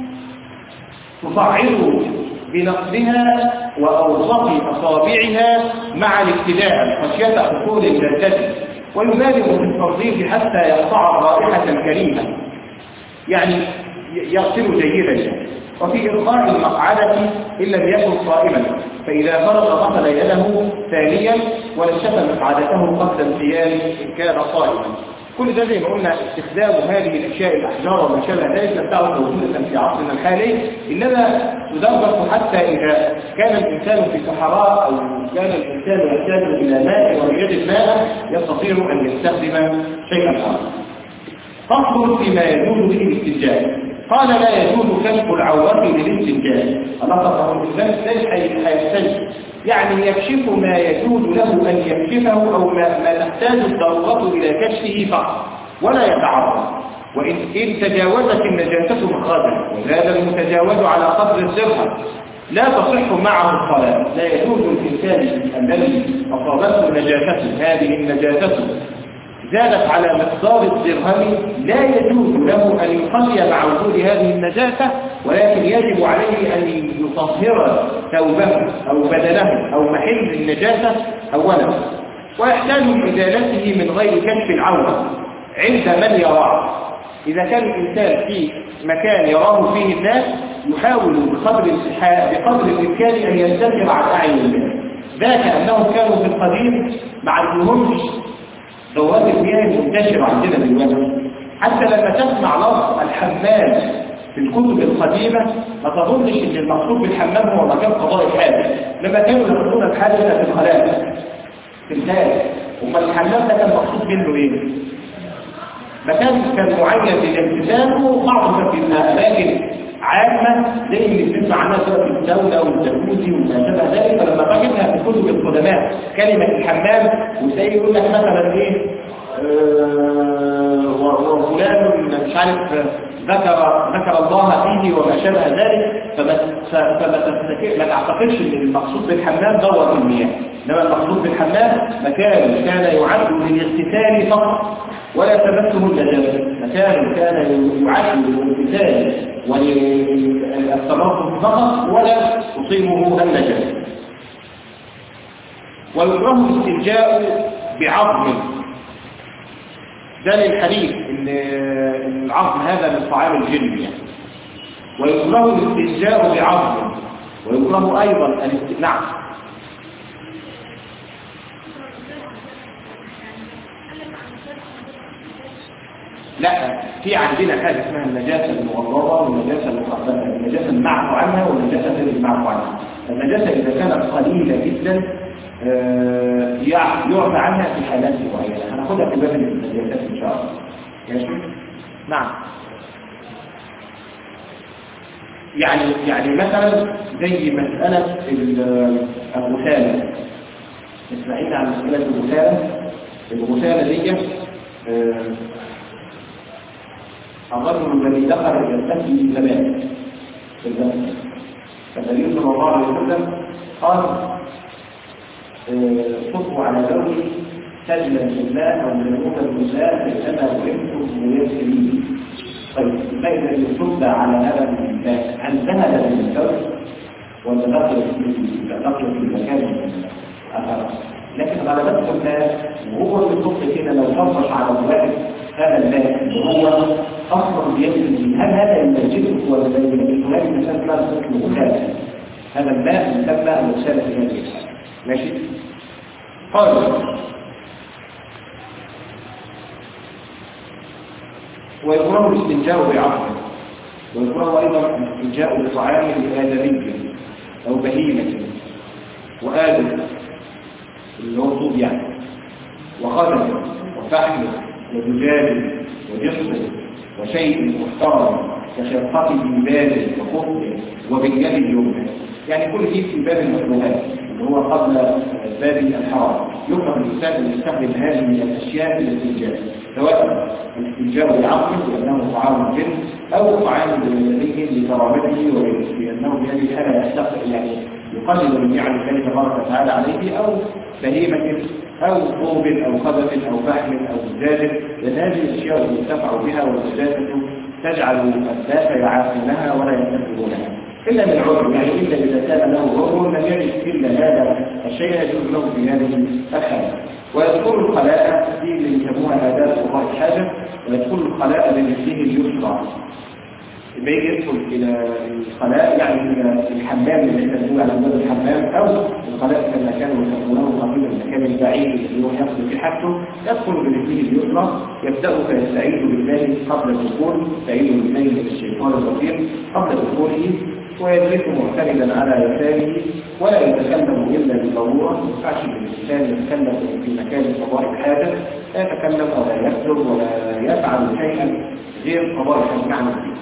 تصعده بنقلها وأوسط أصابعها مع الابتداء خشية حصول اللذة، ويبالغ في التنظيف حتى يقطع الرائحة الكريمة، يعني يغسل جيدا. وفي إلقاء المقعدة إن لم يكن صائما، فإذا فرغ غسل يده ثانيا ونشف مقعدته قبل القيام إن كان صائما. كل ده زي ما قلنا استخدام هذه الأشياء الأحجار وما شابه ذلك لم تعد موجودة في عصرنا الحالي، إنما تدرس حتى إذا كان الإنسان في صحراء أو كان الإنسان يحتاج إلى ماء ويجد ماء يستطيع أن يستخدم شيئا آخر. فصل فيما يجوز به الاستنجاء. قال لا يجوز كشف العورة للاستنجاء. الله سبحانه وتعالى ليش هيستنجي؟ يعني يكشف ما يجوز له أن يكشفه أو ما, ما تحتاج الضرورة إلى كشفه فقط ولا يتعرض. وإن إن تجاوزت النجاسة مخرجا وزاد المتجاوز على قدر الدرهم لا تصح معه الصلاة. لا يجوز الإنسان الذي أصابته نجاسة هذه النجاسة زادت على مقدار الدرهم لا يجوز له أن يصلي مع وجود هذه النجاسة، ولكن يجب عليه أن يطهر ثوبه أو بدنه أو محل النجاسة أولا، ويحتاج لإزالته من غير كشف العورة عند من يراه. إذا كان الإنسان في مكان يراه فيه الناس يحاول بقدر بقدر الإمكان أن يستتر عن أعين الناس، ذاك أنهم كانوا في القديم ما عندهمش دورات المياه المنتشرة عندنا دلوقتي. حتى لما تسمع لفظ الحمام في الكتب القديمة ما تظنش ان المقصود بالحمام هو مكان قضاء الحاجة، لما كانوا يقضون الحاجة في الخلاء في الخارج. وما الحمام ده كان مقصود منه ايه؟ مكان كان معين للالتزام، وبعض في اماكن عامة زي اللي بنسمع عنها سواء في الدولة والجاكوزي وما شابه ذلك. فلما تجدها في كتب القدماء كلمة الحمام وزي يقول لك مثلا ايه آه وفلان مش عارف ذكر ذكر الله فيه وما شابه ذلك، فما فما تعتقدش ان المقصود بالحمام دورة المياه، انما المقصود بالحمام مكان كان يعد للاغتسال فقط ولا تمسه النجاسة، مكان كان يعد للاغتسال والتنظف فقط ولا تصيبه النجاسة. ويكره الاستنجاء بعظم، ده للحديث ان العظم هذا من طعام الجن يعني. ويكره الاستنجاء بعظم، ويكره ايضا الاستناع. لا، في عندنا حاجه اسمها النجاسه المغلظه والنجاسه المخففه، النجاسه المعفو عنها والنجاسه غير المعفو عنها. النجاسه اذا كانت قليله جدا يعفى عنها في حالات معينه، هناخدها في باب النجاسات ان شاء الله. ماشي؟ نعم. يعني يعني مثلا زي مساله الغساله، اسمعينا عن مساله الغساله. الغساله دي الرجل الذي دخل يستنجي زمان في الزمن، فالنبي صلى الله عليه وسلم قال صبوا على زوجي سجلا لله او جنوبا لله فانما وعدتم ميسرين. طيب فاذا يصب على هذا الماء هل ذهب من الزوج ولا بقي في المكان اخر؟ لكن غلبته الناس وهو يصب كده لو فرش على الواحد هذا الماء اللي هو اصلا بيجري، هل هذا يمجده ولا لا يمجده؟ هذا يسمى الغساله، هذا الماء يسمى الغساله في هذه الحاله. ماشي؟ قال ويكره الاستنجاء بعظم، ويكره ايضا الاستنجاء بطعام آدمي او بهيمه وآدم اللي هو طوب يعني، وخدم وفحم وزجاج وجسم وشيء محترم كشرقة بباب وقطب وباليد اليمنى، يعني كل شيء في باب المكروهات اللي هو قبل باب الحرام. يكره الانسان ان يستخدم هذه من الاشياء للاستنجاء، سواء الاستنجاء بعقل لانه طعام الجن او طعام النبي لكرامته وغيره، لانه بهذه الحاله يستخدم يعني يقلل من نعم الله تبارك وتعالى عليه، او بهيمه او طوب او خبث او فحم او زجاج، لان هذه الاشياء ينتفع بها والزجاجه تجعل الناس يعافونها ولا ينتفعونها الا من عذر، يعني الا اذا كان له عذر لم يجد الا هذا الشيء يجوز له في هذه الحاله. ويدخل الخلاء دي اللي يسموها اداه قضاء الحاجه، ويدخل الخلاء برجله اليسرى. لما يجي يدخل الى الخلاء يعني الى الحمام اللي احنا بنقول على باب الحمام، او الخلاء كما كانوا يسمونه قبل المكان البعيد اللي هو يقصد في حاجته، يدخل برجله اليسرى، يبدا فيستعيذ بالله قبل الدخول، يستعيذ بالله من الشيطان الرجيم قبل دخوله، ويجلس معتمدا على يساره ولا يتكلم الا بالضروره. ما ينفعش الانسان يتكلم في مكان قضاء الحاجه، لا يتكلم ولا يكتب ولا يفعل شيئا غير قضاء الحاجه مع نفسه.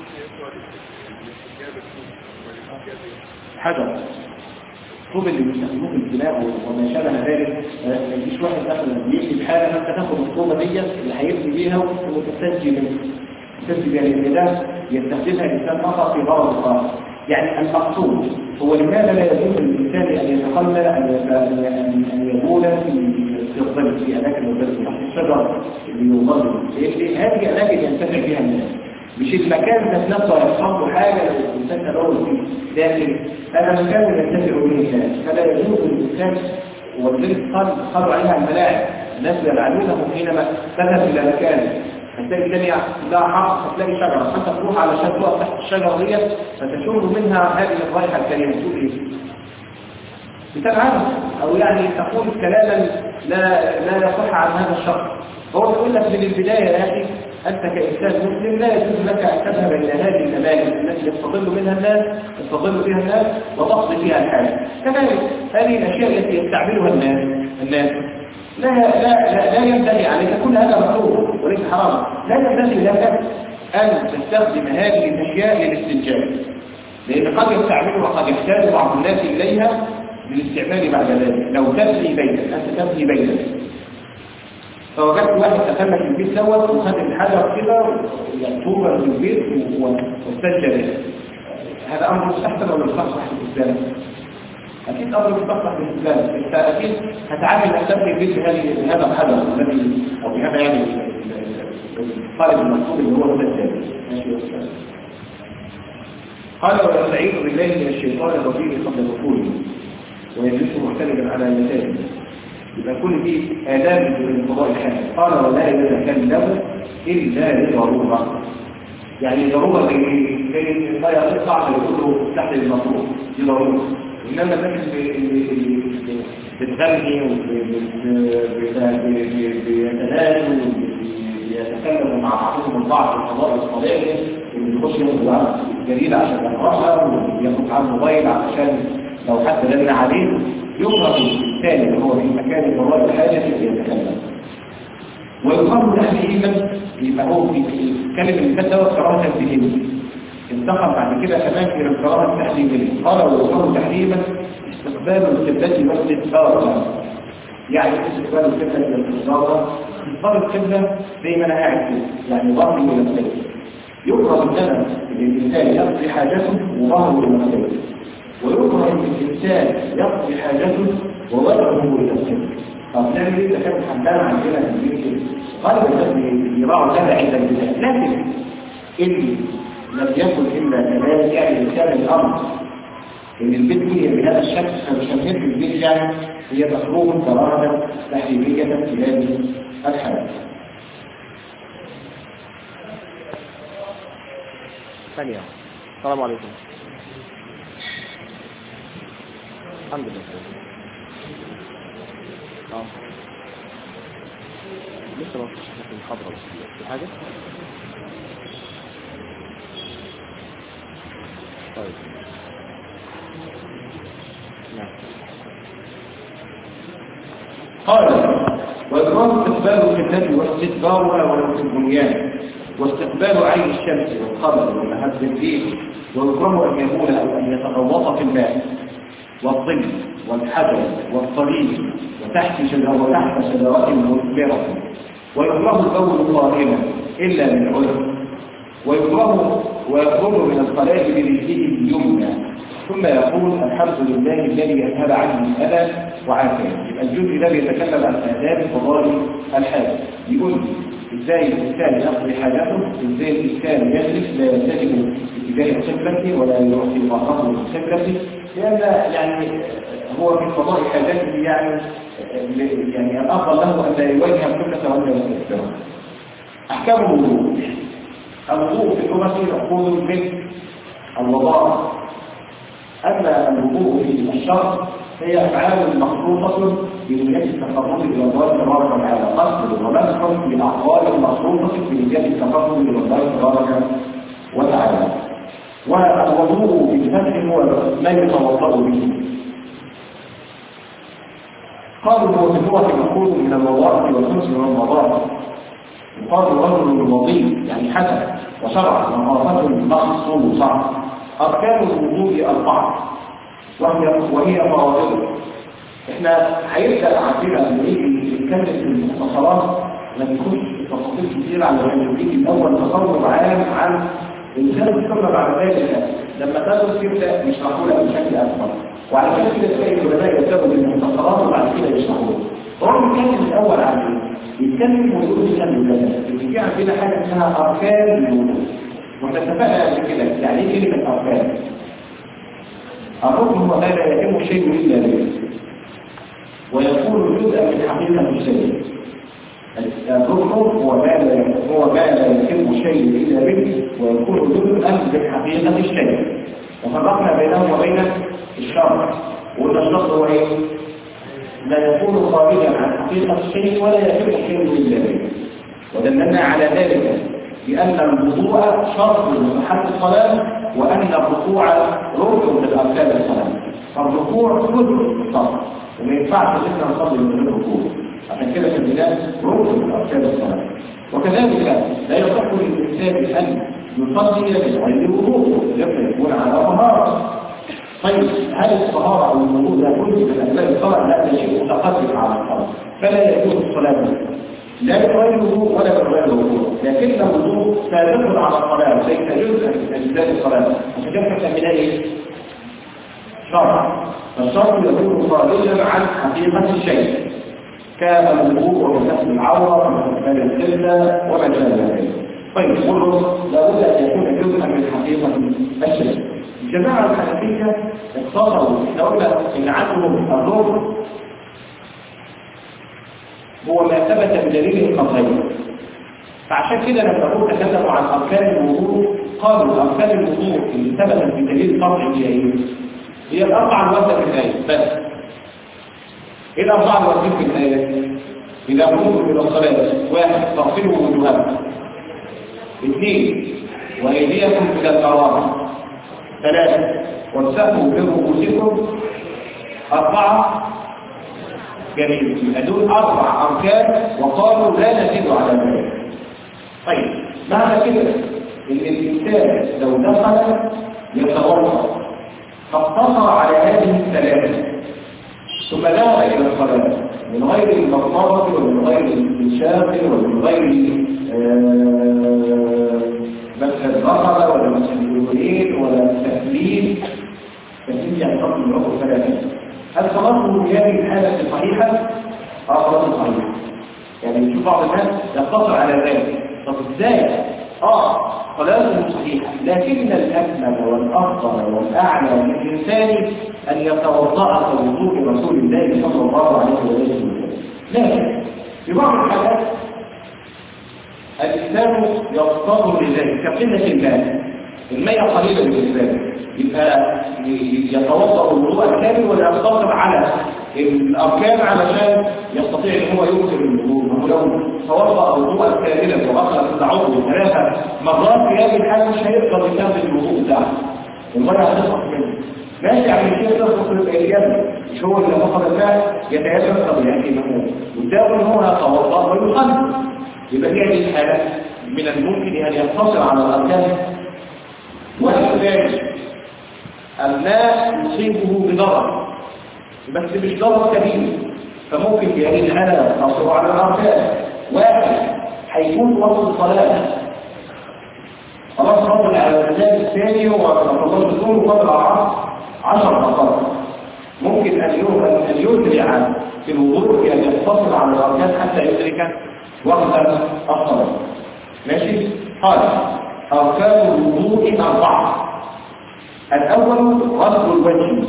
حجر طوب اللي بيستخدموه في البناء وما شابه ذلك، ما يجيش واحد مثلا بيبني بحاجه فانت تاخد الطوبه ديت اللي هيبني بيها وتستنجي منها، تستنجي بيها لان ده يستخدمها الانسان فقط في غرض خاص. يعني المقصود هو لماذا لا يجوز للانسان ان يتخلى ان ان يبول في الظل في اماكن الظل تحت الشجر اللي يظل هذه اماكن ينتفع فيها الناس مش المكان ذات نفسه يحصل له حاجه الانسان تدور فيه لكن هذا مكان ينتفع به الناس فلا يجوز للانسان والظل قالوا عليها الملاعب الناس يلعنونه حينما تذهب الى مكان هتلاقي الدنيا لا حق هتلاقي شجره فانت تروح على شجره تحت الشجره ديت فتشم منها هذه الرائحه الكريمه تقول ايه؟ بتلعنه او يعني تقول كلاما لا لا يصح عن هذا الشخص هو يقول لك من البدايه يا اخي انت كانسان مسلم لا يجوز لك ان تذهب الى هذه الاماكن التي يستظل منها الناس يستظل فيها الناس وتقضي فيها الحاجه كذلك هذه الاشياء التي يستعملها الناس الناس لا لا لا, لا ينبغي عليك كل هذا مكروه وليس حرام لا ينبغي لك ان تستخدم هذه الاشياء للاستنجاء لان قد يستعملها وقد يحتاج بعض الناس اليها للاستعمال بعد ذلك لو تبني بيتك انت تبني بيتك فوجدت واحد تخلى في البيت دوت وخد الحجر كده يعني طوبه من البيت واستنجى به هذا امر مستحسن ولا مستحسن في الاسلام؟ اكيد امر مستحسن في الاسلام انت اكيد هتعامل نفسك في البيت بهذا الحجر الذي او بهذا يعني الطالب المطلوب اللي هو استنجى ماشي قال ويستعيذ بالله من الشيطان الرجيم قبل دخوله ويجلس معتمدا على يساره يبقى كل دي آداب للقضاء الحاجة قال ولا يتكلم إلا لضرورة يعني ضرورة زي لا يقطع يقول تحت المطلوب دي ضرورة إنما الناس اللي بتغني وبيتنادوا وبيتكلموا مع بعضهم البعض في القضاء الطبيعي اللي بيخش ياخد جريدة عشان يقرأها وياخد عنه موبايل عشان لو حد رن عليه يقرأ الثاني اللي هو في مكان القضاء الحاجة يتكلم ويقام تحديدا يبقى هو في كلمة المثال دوت كراهة تنفيذية انتقل بعد كده كمان إلى الكراهة التحديدية قال ويقام تحديدا استقبال القبلة والاستدبار يعني استقبال القبلة والاستدبار استقبال القبلة زي ما أنا قاعد كده يعني ظهري إلى القبلة يقرأ الثمن الإنسان يقضي حاجته وظهره إلى القبلة ويقرأ ان الانسان يقضي حاجته ووجهه الى القبلة طب نعمل ايه؟ ده كان حمدان عندنا في البيت كده قال الناس يراعوا هذا عند البلاد لكن ان لم يكن الا كذلك يعني كان الامر ان البيت هي بهذا الشكل فمش هنهد البيت يعني هي مخلوق كراهه تحريميه في هذه الحاله. ثانيه السلام عليكم. الحمد لله. اه لسه ما فيش في المحاضرة بس في حاجة؟ طيب نعم. قال وإكرام استقبال القبلة واستدبارها ولو في البنيان واستقبال عين الشمس والقمر ومهد الليل وإكرام أن يقول أو أن يتغوط في الماء والظل والحجر والصليب وتحت شجرة وتحت شجرات مثمرة ويكره البول قائما إلا من عذر ويكره ويكره من الصلاة برجله اليمنى ثم يقول الحمد لله الذي أذهب عني الأذى وعافاني. يبقى الجزء ده بيتكلم عن آداب قضاء الحاجة يقول ازاي الانسان يقضي حاجته ازاي الانسان يجلس لا يلتزم باتجاه قبلته ولا يعطي ظهره لقبلته لان يعني هو في قضاء حاجته يعني يعني الافضل له ان لا يواجه القبلة ولا يستدبرها. احكام الوضوء الوضوء في اللغه مأخوذ من الوضاء اما الوضوء في الشرع هي افعال مخصوصه بنية التقرب الى الله تبارك وتعالى قصد ومسح في الاعضاء المخصوصه بنية التقرب الى الله تبارك وتعالى. والوضوء بالفتح هو ما يتوضا به. قالوا هو في اللغه مأخوذ من الوضاء والخمس والوضاء يقال رجل وضيء يعني حسن وشرع مخافه مخصوصه. اركان الوضوء اربعه وهي وهي فرائض. احنا هيبدا عندنا لما نيجي نتكلم في المختصرات ما بيكونش تفاصيل كتير على الوجود الاول تصور عام عن الانسان السنه بعد ذلك لما تدرس يبدا يشرحوا لك بشكل اكبر وعلى كده تلاقي العلماء يبداوا بالمختصرات وبعد كده يشرحوا هو بيتكلم الأول عن ايه؟ بيتكلم ويقول الكلام ده في عندنا حاجة اسمها أركان الوضوء واحنا اتفقنا قبل كده يعني ايه كلمة أركان؟ الركن هو ما لا يتم شيء إلا به ويكون جزءا من حقيقة الشيء. الركن هو ما لا هو ما لا يتم شيء إلا به ويكون جزءا من حقيقة الشيء. وفرقنا بينه وبين الشرع وقلنا الشرط هو ايه؟ لا يكون خارجا عن حقيقة الشيء ولا يتم شيء إلا به. ودللنا على ذلك بأن الوضوء شرط من صحة الصلاة وأن الركوع ركن من أركان الصلاة. فالركوع جزء صلاة وما ينفعش إحنا نصلي من غير ركوع، عشان كده في البداية ركن من أركان الصلاة. وكذلك لا يصح للإنسان أن يصلي بغير وضوء لكن يكون على طهارة. طيب هل الطهارة أو الوضوء ده كله من أسباب الصلاة؟ لا، ده شيء متقدم على الصلاة، فلا يجوز الصلاة لا بغير الوضوء ولا بغير الوضوء، لكن الوضوء سابق على الصلاة ليس جزءا من أجزاء الصلاة. عشان كده بنسميها إيه؟ شرع. فالشرع يكون خارجا عن حقيقة الشيء كالوضوء ومسح العورة ومسح القبلة وما شابه ذلك. طيب والركن لابد أن يكون جزءا من حقيقة الشيء. الجماعة الحنفية اختصروا احنا قلنا إن عندهم الركن هو ما ثبت بدليل القطعي. فعشان كده لما نقول تكلموا عن اركان الوضوء قالوا اركان الوضوء اللي ثبتت بدليل قطعي هي ايه؟ هي الاربع الواردة في الايه بس. ايه الاربع الواردة في الايه؟ اذا قمتم الى الصلاه: واحد تغسلوا وجوهكم، اثنين وايديكم الى المرافق، ثلاثه وامسحوا برؤوسكم، اربعه جميل. يبقى دول اربع اركان وقالوا لا نزيد على ذلك. طيب معنى كده ان الانسان لو دخل يتوضا فاقتصر على هذه الثلاثه ثم ذهب الى الصلاه من غير المضمضه ومن غير الاستنشاق ومن غير مسح الرقبه ولا مسح اليدين ولا تثليث تثليث يعني فقط من عقل ثلاثه، هل صلاته في هذه الحالة صحيحة؟ اه صلاته صحيحة. يعني نشوف بعض الناس يقتصر على ذلك. طب ازاي؟ اه صلاته صحيحة، لكن الأكمل والأفضل والأعلى للإنسان أن يتوضأ بوضوء رسول الله صلى الله عليه وسلم. لكن في بعض الحالات الإنسان يضطر لذلك كقلة الماء، المية قليلة بالنسبة يبقى يتوضأ الوضوء الكامل ولا يقتصر على الأركان علشان يستطيع ان هو يوصل الوضوء. ولو توضأ الوضوء كاملا وأخذ كل عضو ثلاثة مرات في هذه الحالة مش هيقدر يكمل الوضوء بتاعه، المية هتسقط منه. ماشي عم الشيخ تسقط الإجابة مش هو اللي فقد الماء يتيسر طبيعي مفهوم والداوي ان هو يتوضأ ويصلي. يبقى في هذه الحالة من الممكن أن يقتصر على الأركان. وكذلك الماء يصيبه بضرر بس مش ضرر كبير، فممكن في هذه الحالة يقتصر على الأركان. واحد هيكون وقت الصلاة خلاص فاضل على الأذان الثاني وخلاص الظهر وفاضل على العصر عشر دقائق، ممكن أن يسرع في الوضوء بأن يقتصر على الأركان حتى يدرك وقت الصلاة. ماشي؟ قال أركان الوضوء أربعة. الأول غسل الوجه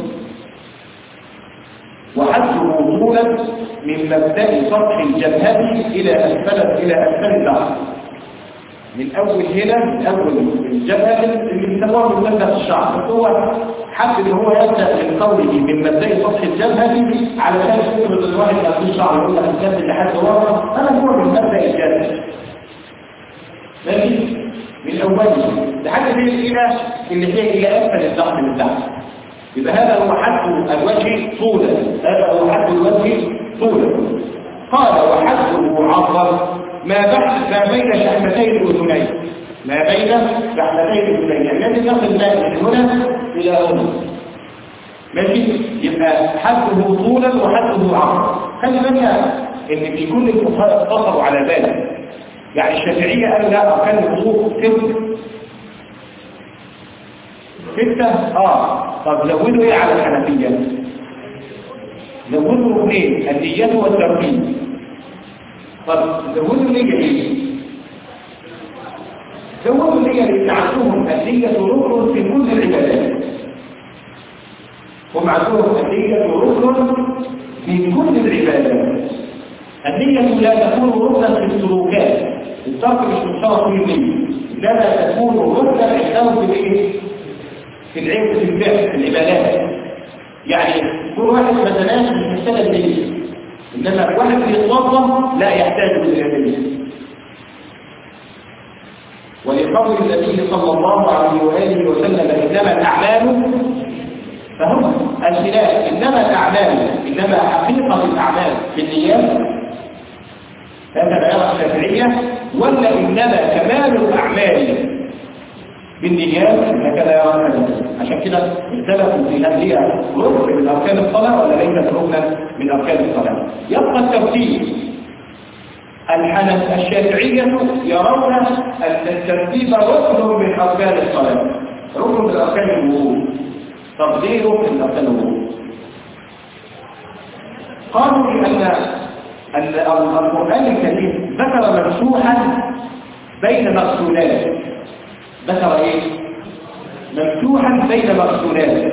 وحده طولا من مبدأ سطح الجبهة إلى أسفل إلى أسفل الظهر، من أول هنا من أول الجبهة اللي بيسموها من مبدأ الشعر، بس هو حب إن هو يبدأ من قوله من مبدأ سطح الجبهة علشان يفرض الواحد ما فيش شعر يقول لك الجبهة لحد ورا، أنا هو من مبدأ الجبهة. ماشي؟ من أوله لحد فين إلى اللي هي إلى أسفل الظهر من تحت. يبقى هذا هو حد الوجه طولا، هذا هو حد الوجه طولا. قال وحده عرضا ما بحث ما بين شحمتي الأذنين، ما بين شحمتي الأذنين يعني الذي يصل من هنا إلى هنا. ماشي؟ يبقى حده طولا وحده عرضا. خلي بالك إن في كل الفقهاء اقتصروا على ذلك. يعني الشافعية قالوا لا أركان الوضوء ستة ستة اه طب زودوا ايه على الحنفية؟ زودوا اثنين النية والترتيب. طب زودوا النية ايه؟ زودوا النية لأن عندهم النية ركن في كل العبادات. هم عندهم النية ركن في كل العبادات. النية لا تكون ركنا في السلوكات، الترك مش مشترط في النية، إنما تكون ركنا عندهم في الايه؟ في العلم في الفعل في العبادات. يعني كل واحد مثلا مش محتاج النية، إنما واحد يتوضا لا يحتاج إلى النية. ولقول النبي صلى الله عليه وآله وسلم إنما الأعمال فهم الخلاف، إنما الأعمال إنما حقيقة الأعمال في النيات، هذا بيان الشافعية، ولا إنما كمال الأعمال بالنيات هكذا يرى الحديث. عشان كده اختلفوا في هل هي ركن من أركان الصلاة ولا ليست ركنا من أركان الصلاة. يبقى الترتيب. الحنف الشافعية يرون أن الترتيب ركن من أركان الصلاة، ركن من أركان الوضوء. طب ليه ركن من أركان الوضوء؟ قالوا لأن القرآن الكريم ذكر ممسوحا بين مغسولات. ذكر ايه؟ ممسوحا بين مغسولات،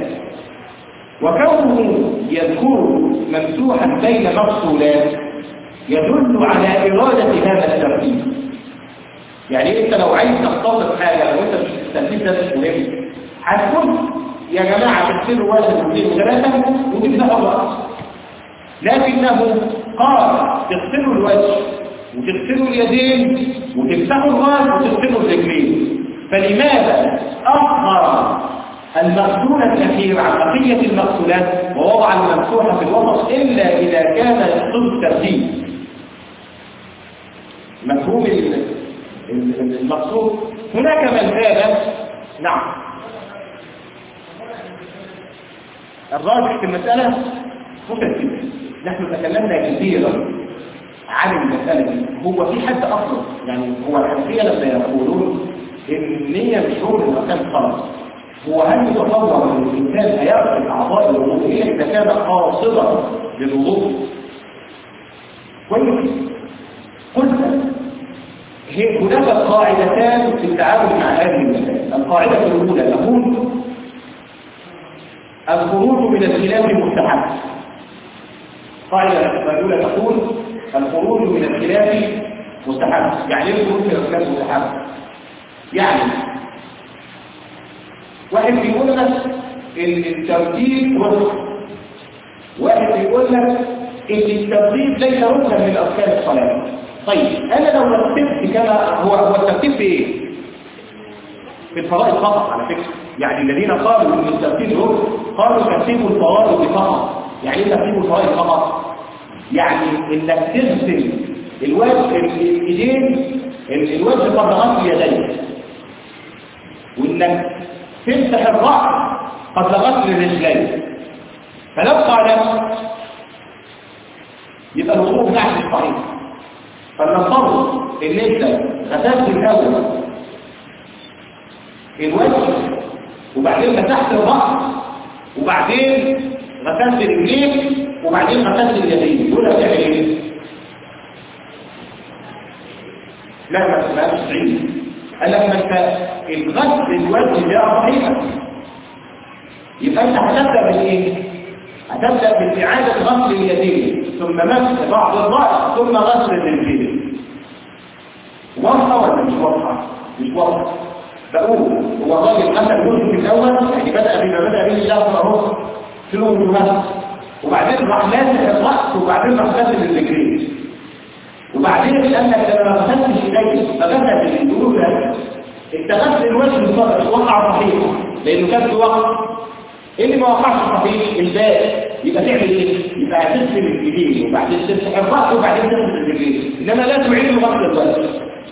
وكونه يذكر ممسوحا بين مغسولات يدل على إرادة هذا الترتيب. يعني انت لو عايز تختصر حاجة، لو انت مش الترتيب ده مش مهم، هتقول يا جماعة تغسلوا واحد واثنين وثلاثة وتمسحوا الرأس، لكنه قال تغسلوا الوجه وتغسلوا اليدين وتمسحوا الراس وتغسلوا الرجلين. فلماذا أخر المغسول الأخير عن بقية المغسولات ووضع الممسوح في الوسط إلا إذا كان يقصد الترتيب؟ مفهوم المقصود. هناك من قال نعم الراجح في المسألة متكلم. نحن تكلمنا كثيرا عن المسألة دي. هو في حد أصلا يعني هو الحنفية لما يقولون إن النية مش هو من أركان الصلاة، هو هل يتصور أن الإنسان هيغسل أعضاء الوضوء إذا كان قاصدا للوضوء؟ كويس. قلت هناك قاعدتان في التعامل مع هذه المسائل. القاعدة الأولى تقول الخروج من الخلاف مستحب. القاعدة الأولى تقول الخروج من الخلاف مستحب. يعني ايه الخروج من الخلاف مستحب؟ يعني واحد بيقول لك الترتيب ركن، واحد بيقول لك ان الترتيب ليس ركنا من اركان الصلاه. طيب انا لو رتبت كما هو هو الترتيب في ايه؟ في الفرائض فقط على فكره. يعني الذين قالوا ان الترتيب ركن قالوا ترتيب الفرائض فقط. يعني ايه ترتيب الفرائض فقط؟ يعني انك تغسل الوجه الايدين الوجه قبل غسل اليدين، وانك تمسح الراس قبل غسل الرجلين. فلو قال يبقى الوضوء بتاعك مش صحيح. فلنفترض ان انت غسلت الاول الوجه وبعدين مسحت الراس وبعدين غسلت الرجلين وبعدين غسلت اليدين، دول هتعمل ايه؟ لا ما تبقاش صحيح. قال لك ما انت الغسل الوجه ده صحيح، يبقى انت هتبدا بالايه؟ هتبدا باستعاده غسل اليدين ثم مسح بعض الراس ثم غسل الرجلين. واضحه ولا مش واضحه؟ مش واضحه. بقول هو الراجل غسل الوجه في الاول، يعني بدا بما بدا به الله اهو في الوجه، وبعدين راح ماسح الراس وبعدين راح غسل الرجلين، وبعدين لانك لما غسلتش ايديك فغسلت الجلود انت غسل الوجه وقع صحيح لانه كان في وقت. اللي ما وقعش صحيح الباقي يبقى تعمل ايه؟ يبقى هتغسل الايدين وبعدين تمسح الراس وبعدين تغسل الرجلين، انما لا تعيد غسل الوجه.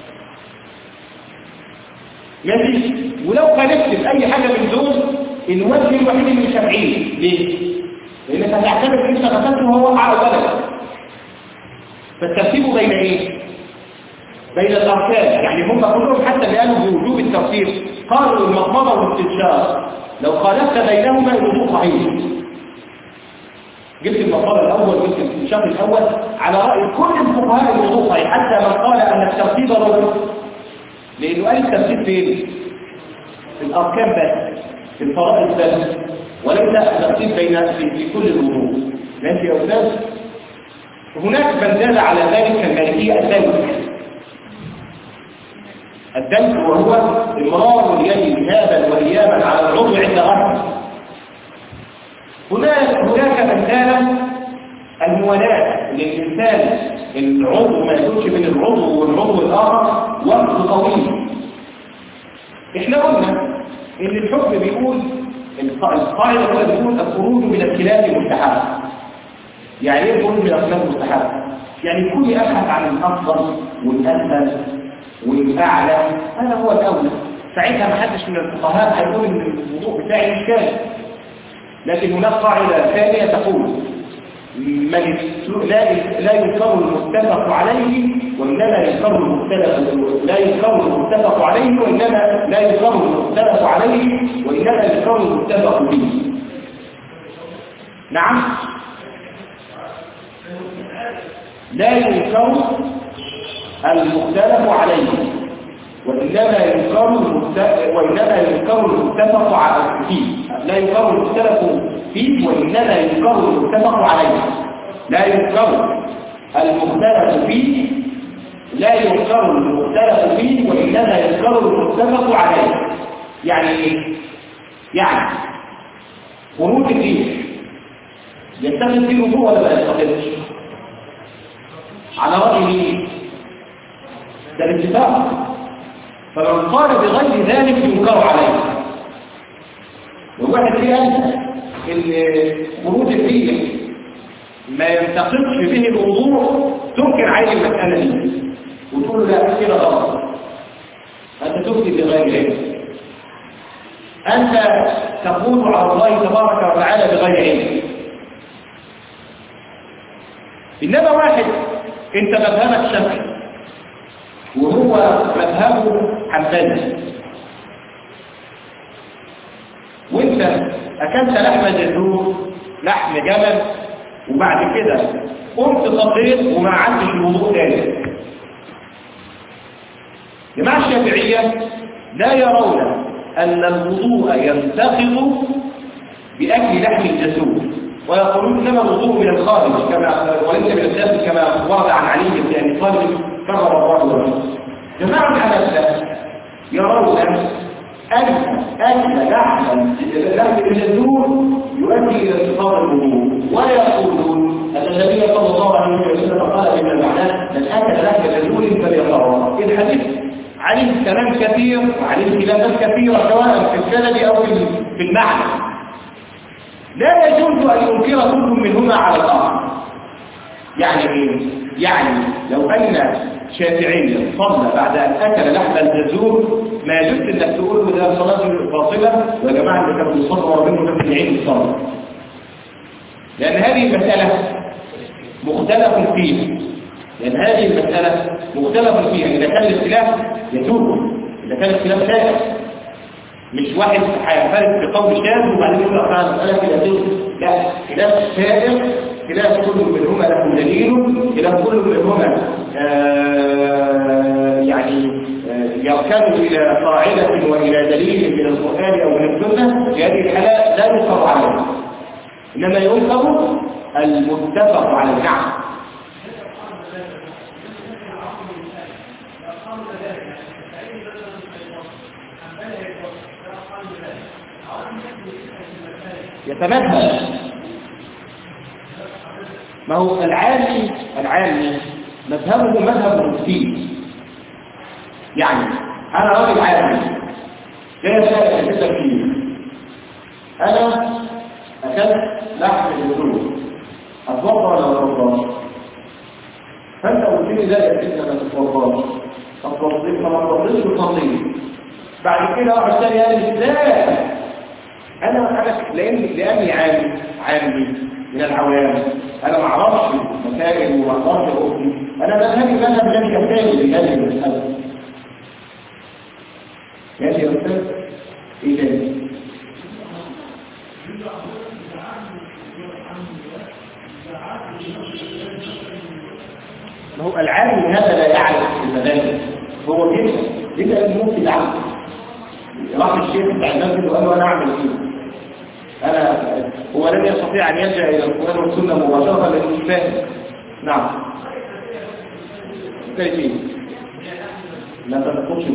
ماشي. ولو خالفت في اي حاجه من دول الوجه الوحيد اللي مش هتعيد. ليه؟ لانك هتعتبر ان انت غسلته وهو وقع اولا. فالترتيب بين ايه؟ بين الاركان. يعني هم كلهم حتى اللي قالوا بوجوب الترتيب قالوا المضمضه والاستنشاق لو خالفت بينهما الوضوء صحيح. جبت المقال الاول، جبت الشق الاول على راي كل الفقهاء الوضوء صحيح، حتى من قال ان الترتيب ركن، لانه قال الترتيب فين؟ في الاركان بس، في الفرائض بس، وليس الترتيب بين في, في كل الوضوء. ماشي يا استاذ؟ هناك من زاد على ذلك كالمالكيه الدلك. الدلك وهو امرار اليد ذهابا وايابا على العضو عند غسل. هناك هناك من زال الموالاه للانسان العضو ما يكونش بين العضو والعضو الاخر وقت طويل. احنا قلنا ان الحكم بيقول القاعده هو بيقول الخروج من الخلاف مستحب. يعني ايه الخروج من الخلاف مستحب؟ يعني كل يبحث عن الافضل والاسهل والاعلى، هذا هو الاولى. ساعتها ما حدش من الفقهاء هيقول ان الوضوء بتاعي مش كامل. لكن هناك قاعده ثانيه تقول من لا لا يذكر المتفق عليه وانما يذكر المختلف، لا يذكر المتفق عليه وانما لا يذكر المختلف عليه وانما يذكر المتفق به. نعم، لا يذكر المختلف عليه وانما يذكر وانما يذكر المتفق فيه. لا يذكر المختلف فيه وانما يذكر المتفق عليه. لا يذكر المختلف فيه لا يذكر المختلف فيه وانما يذكر المتفق عليه. يعني ايه؟ يعني خروج الريح يستخدم فيه الوضوء ولا ما يستخدمش؟ على راي مين؟ ده الاتفاق. فمن قال بغير ذلك ينكر عليه. والواحد فيه قال ان خروج الريح ما ينتقضش به الوضوء تنكر عليه المساله دي وتقول له لا كده غلط، انت تفتي بغير علم، انت تقول على الله تبارك وتعالى بغير علم. انما واحد انت مذهبك شافعي وهو مذهبه حنبلي، وانت اكلت لحم جزور لحم جمل وبعد كده قمت صليت وما عدتش الوضوء تاني. جماعة الشافعية لا يرون أن الوضوء ينتقض بأكل لحم الجزور، ويقولون إنما الوضوء من الخارج كما وليس من الداخل كما ورد عن علي بن أبي طالب كرم الله وجهه. جماعة الحنابلة يرون أن أكل لحم الجزور يؤدي إلى انتقاض الوضوء، ويقولون أن النبي صلى الله عليه وسلم قال بما معناه من أكل لحم الجزور فليطهر. الحديث عليه كلام كثير وعليه خلافات كثيرة سواء في السند أو في المعنى. لا يجوز أن ينكر كل منهما على الآخر. يعني ايه؟ يعني لو أن شافعيا صلى بعد أن أكل لحم الجزور ما يجوز أنك تقول له ده صلاة باطلة ويا جماعة اللي كانوا بيصلوا وربنا في العيد الصلاة، لأن هذه المسألة مختلف فيها. لأن هذه المسألة مختلف فيها. إذا كان الاختلاف يجوز، إذا كان الاختلاف شائع، مش واحد هينفرد بقول شاذ وبعدين يقول لك أنا مسألة كده تجوز. لا، خلاف شائع، خلاف كل منهما له دليل، خلاف كل منهما آه يعني آه يركن إلى قاعدة وإلى دليل من القرآن أو من السنة. في هذه الحالة لا ينكر عليه، إنما ينكر المتفق على النعم. يتمثل ما هو العالي العالي مذهبه مذهب مفيد. يعني انا راجل عالي لا شيء في التفكير، انا اكلت لحم الجزور اتوضا ولا ما اتوضاش؟ فانت قلت لي لا يا سيدنا ما تتوضاش، اتوضيت فما اتوضيتش وصليت. بعد كده واحد ثاني قال لي ازاي؟ انا انا لاني لاني عامي عامي من العوام، انا ما اعرفش مسائل وما اعرفش اختي، انا مذهبي مذهب لم يحتاج لهذه المساله. ماشي يا استاذ؟ ايه تاني؟ ما هو العالم هذا لا يعرف المذاهب، هو بيفهم ليه المفتي العام راح الشيخ بتاع المسجد وقال له انا اعمل ايه؟ انا هو لم يستطيع ان يلجا الى القران والسنه مباشره لانه مش فاهم. نعم كيف لا تنقص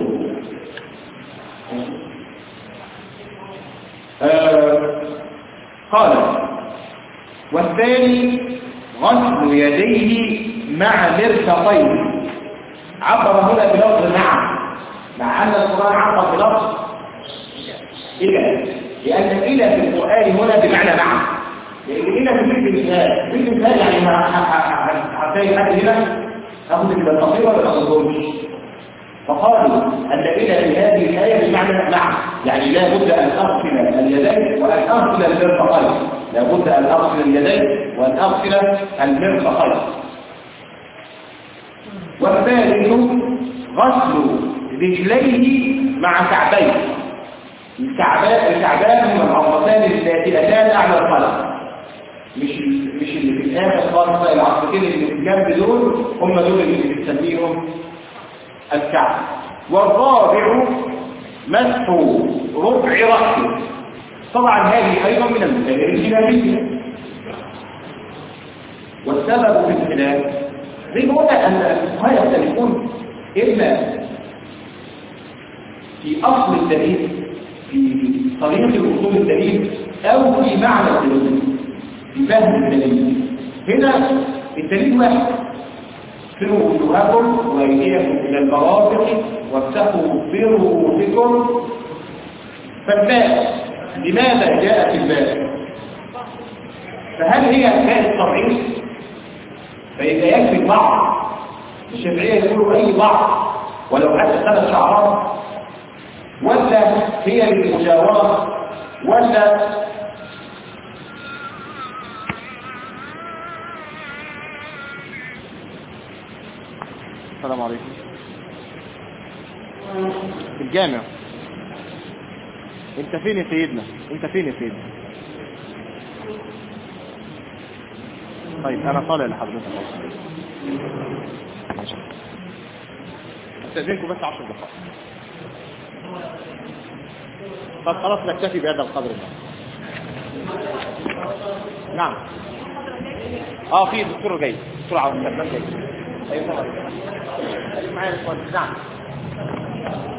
آه قال والثاني غسل يديه مع مرفقيه. عبر هنا بلفظ مع مع ان القران عبر بلفظ الى، لان الى في القران هنا بمعنى مع، لان الى في الانتهاء الانتهاء يعني هتلاقي حد هنا اخذ التفصيل ولا ما اخذهمش، فقالوا ان الى في هذه الايه بمعنى مع، يعني لا بد ان اغسل اليدين وان اغسل المرفقين، لا بد ان اغسل اليدين وان اغسل المرفقين. والثالث غسل رجليه مع كعبيه. الكعبان الكعبان هم العظمتان الذاتيتان اعلى القدم، مش مش اللي في الاخر خالص، العظمتين اللي في الجنب دول هم دول اللي بنسميهم الكعب. والرابع مسح ربع راسه. طبعا هذه ايضا من المسائل الخلافيه، والسبب في الخلاف زي ما قلنا ان الفقهاء يختلفون اما في اصل الدليل في طريقه وصول الدليل او في معنى الدليل في فهم الدليل. هنا الدليل واحد: اغسلوا وجوهكم وايديكم الى المرافق وامسحوا برؤوسكم. فالماء لماذا جاء في الماء؟ فهل هي ماء التطعيم فإذا يكفي البعض؟ الشافعية يقولوا أي بعض ولو حتى ثلاث شعرات، ولا هي للمجاورة، ولا السلام عليكم في الجامع. انت فين يا سيدنا؟ انت فين يا سيدنا؟ طيب انا طالع لحضرتك. ماشي، استاذنكم بس عشر دقائق. طب خلاص نكتفي بهذا القدر. نعم. اه في دكتور جاي، دكتور عبد الرحمن جاي. ايوه معايا. نعم.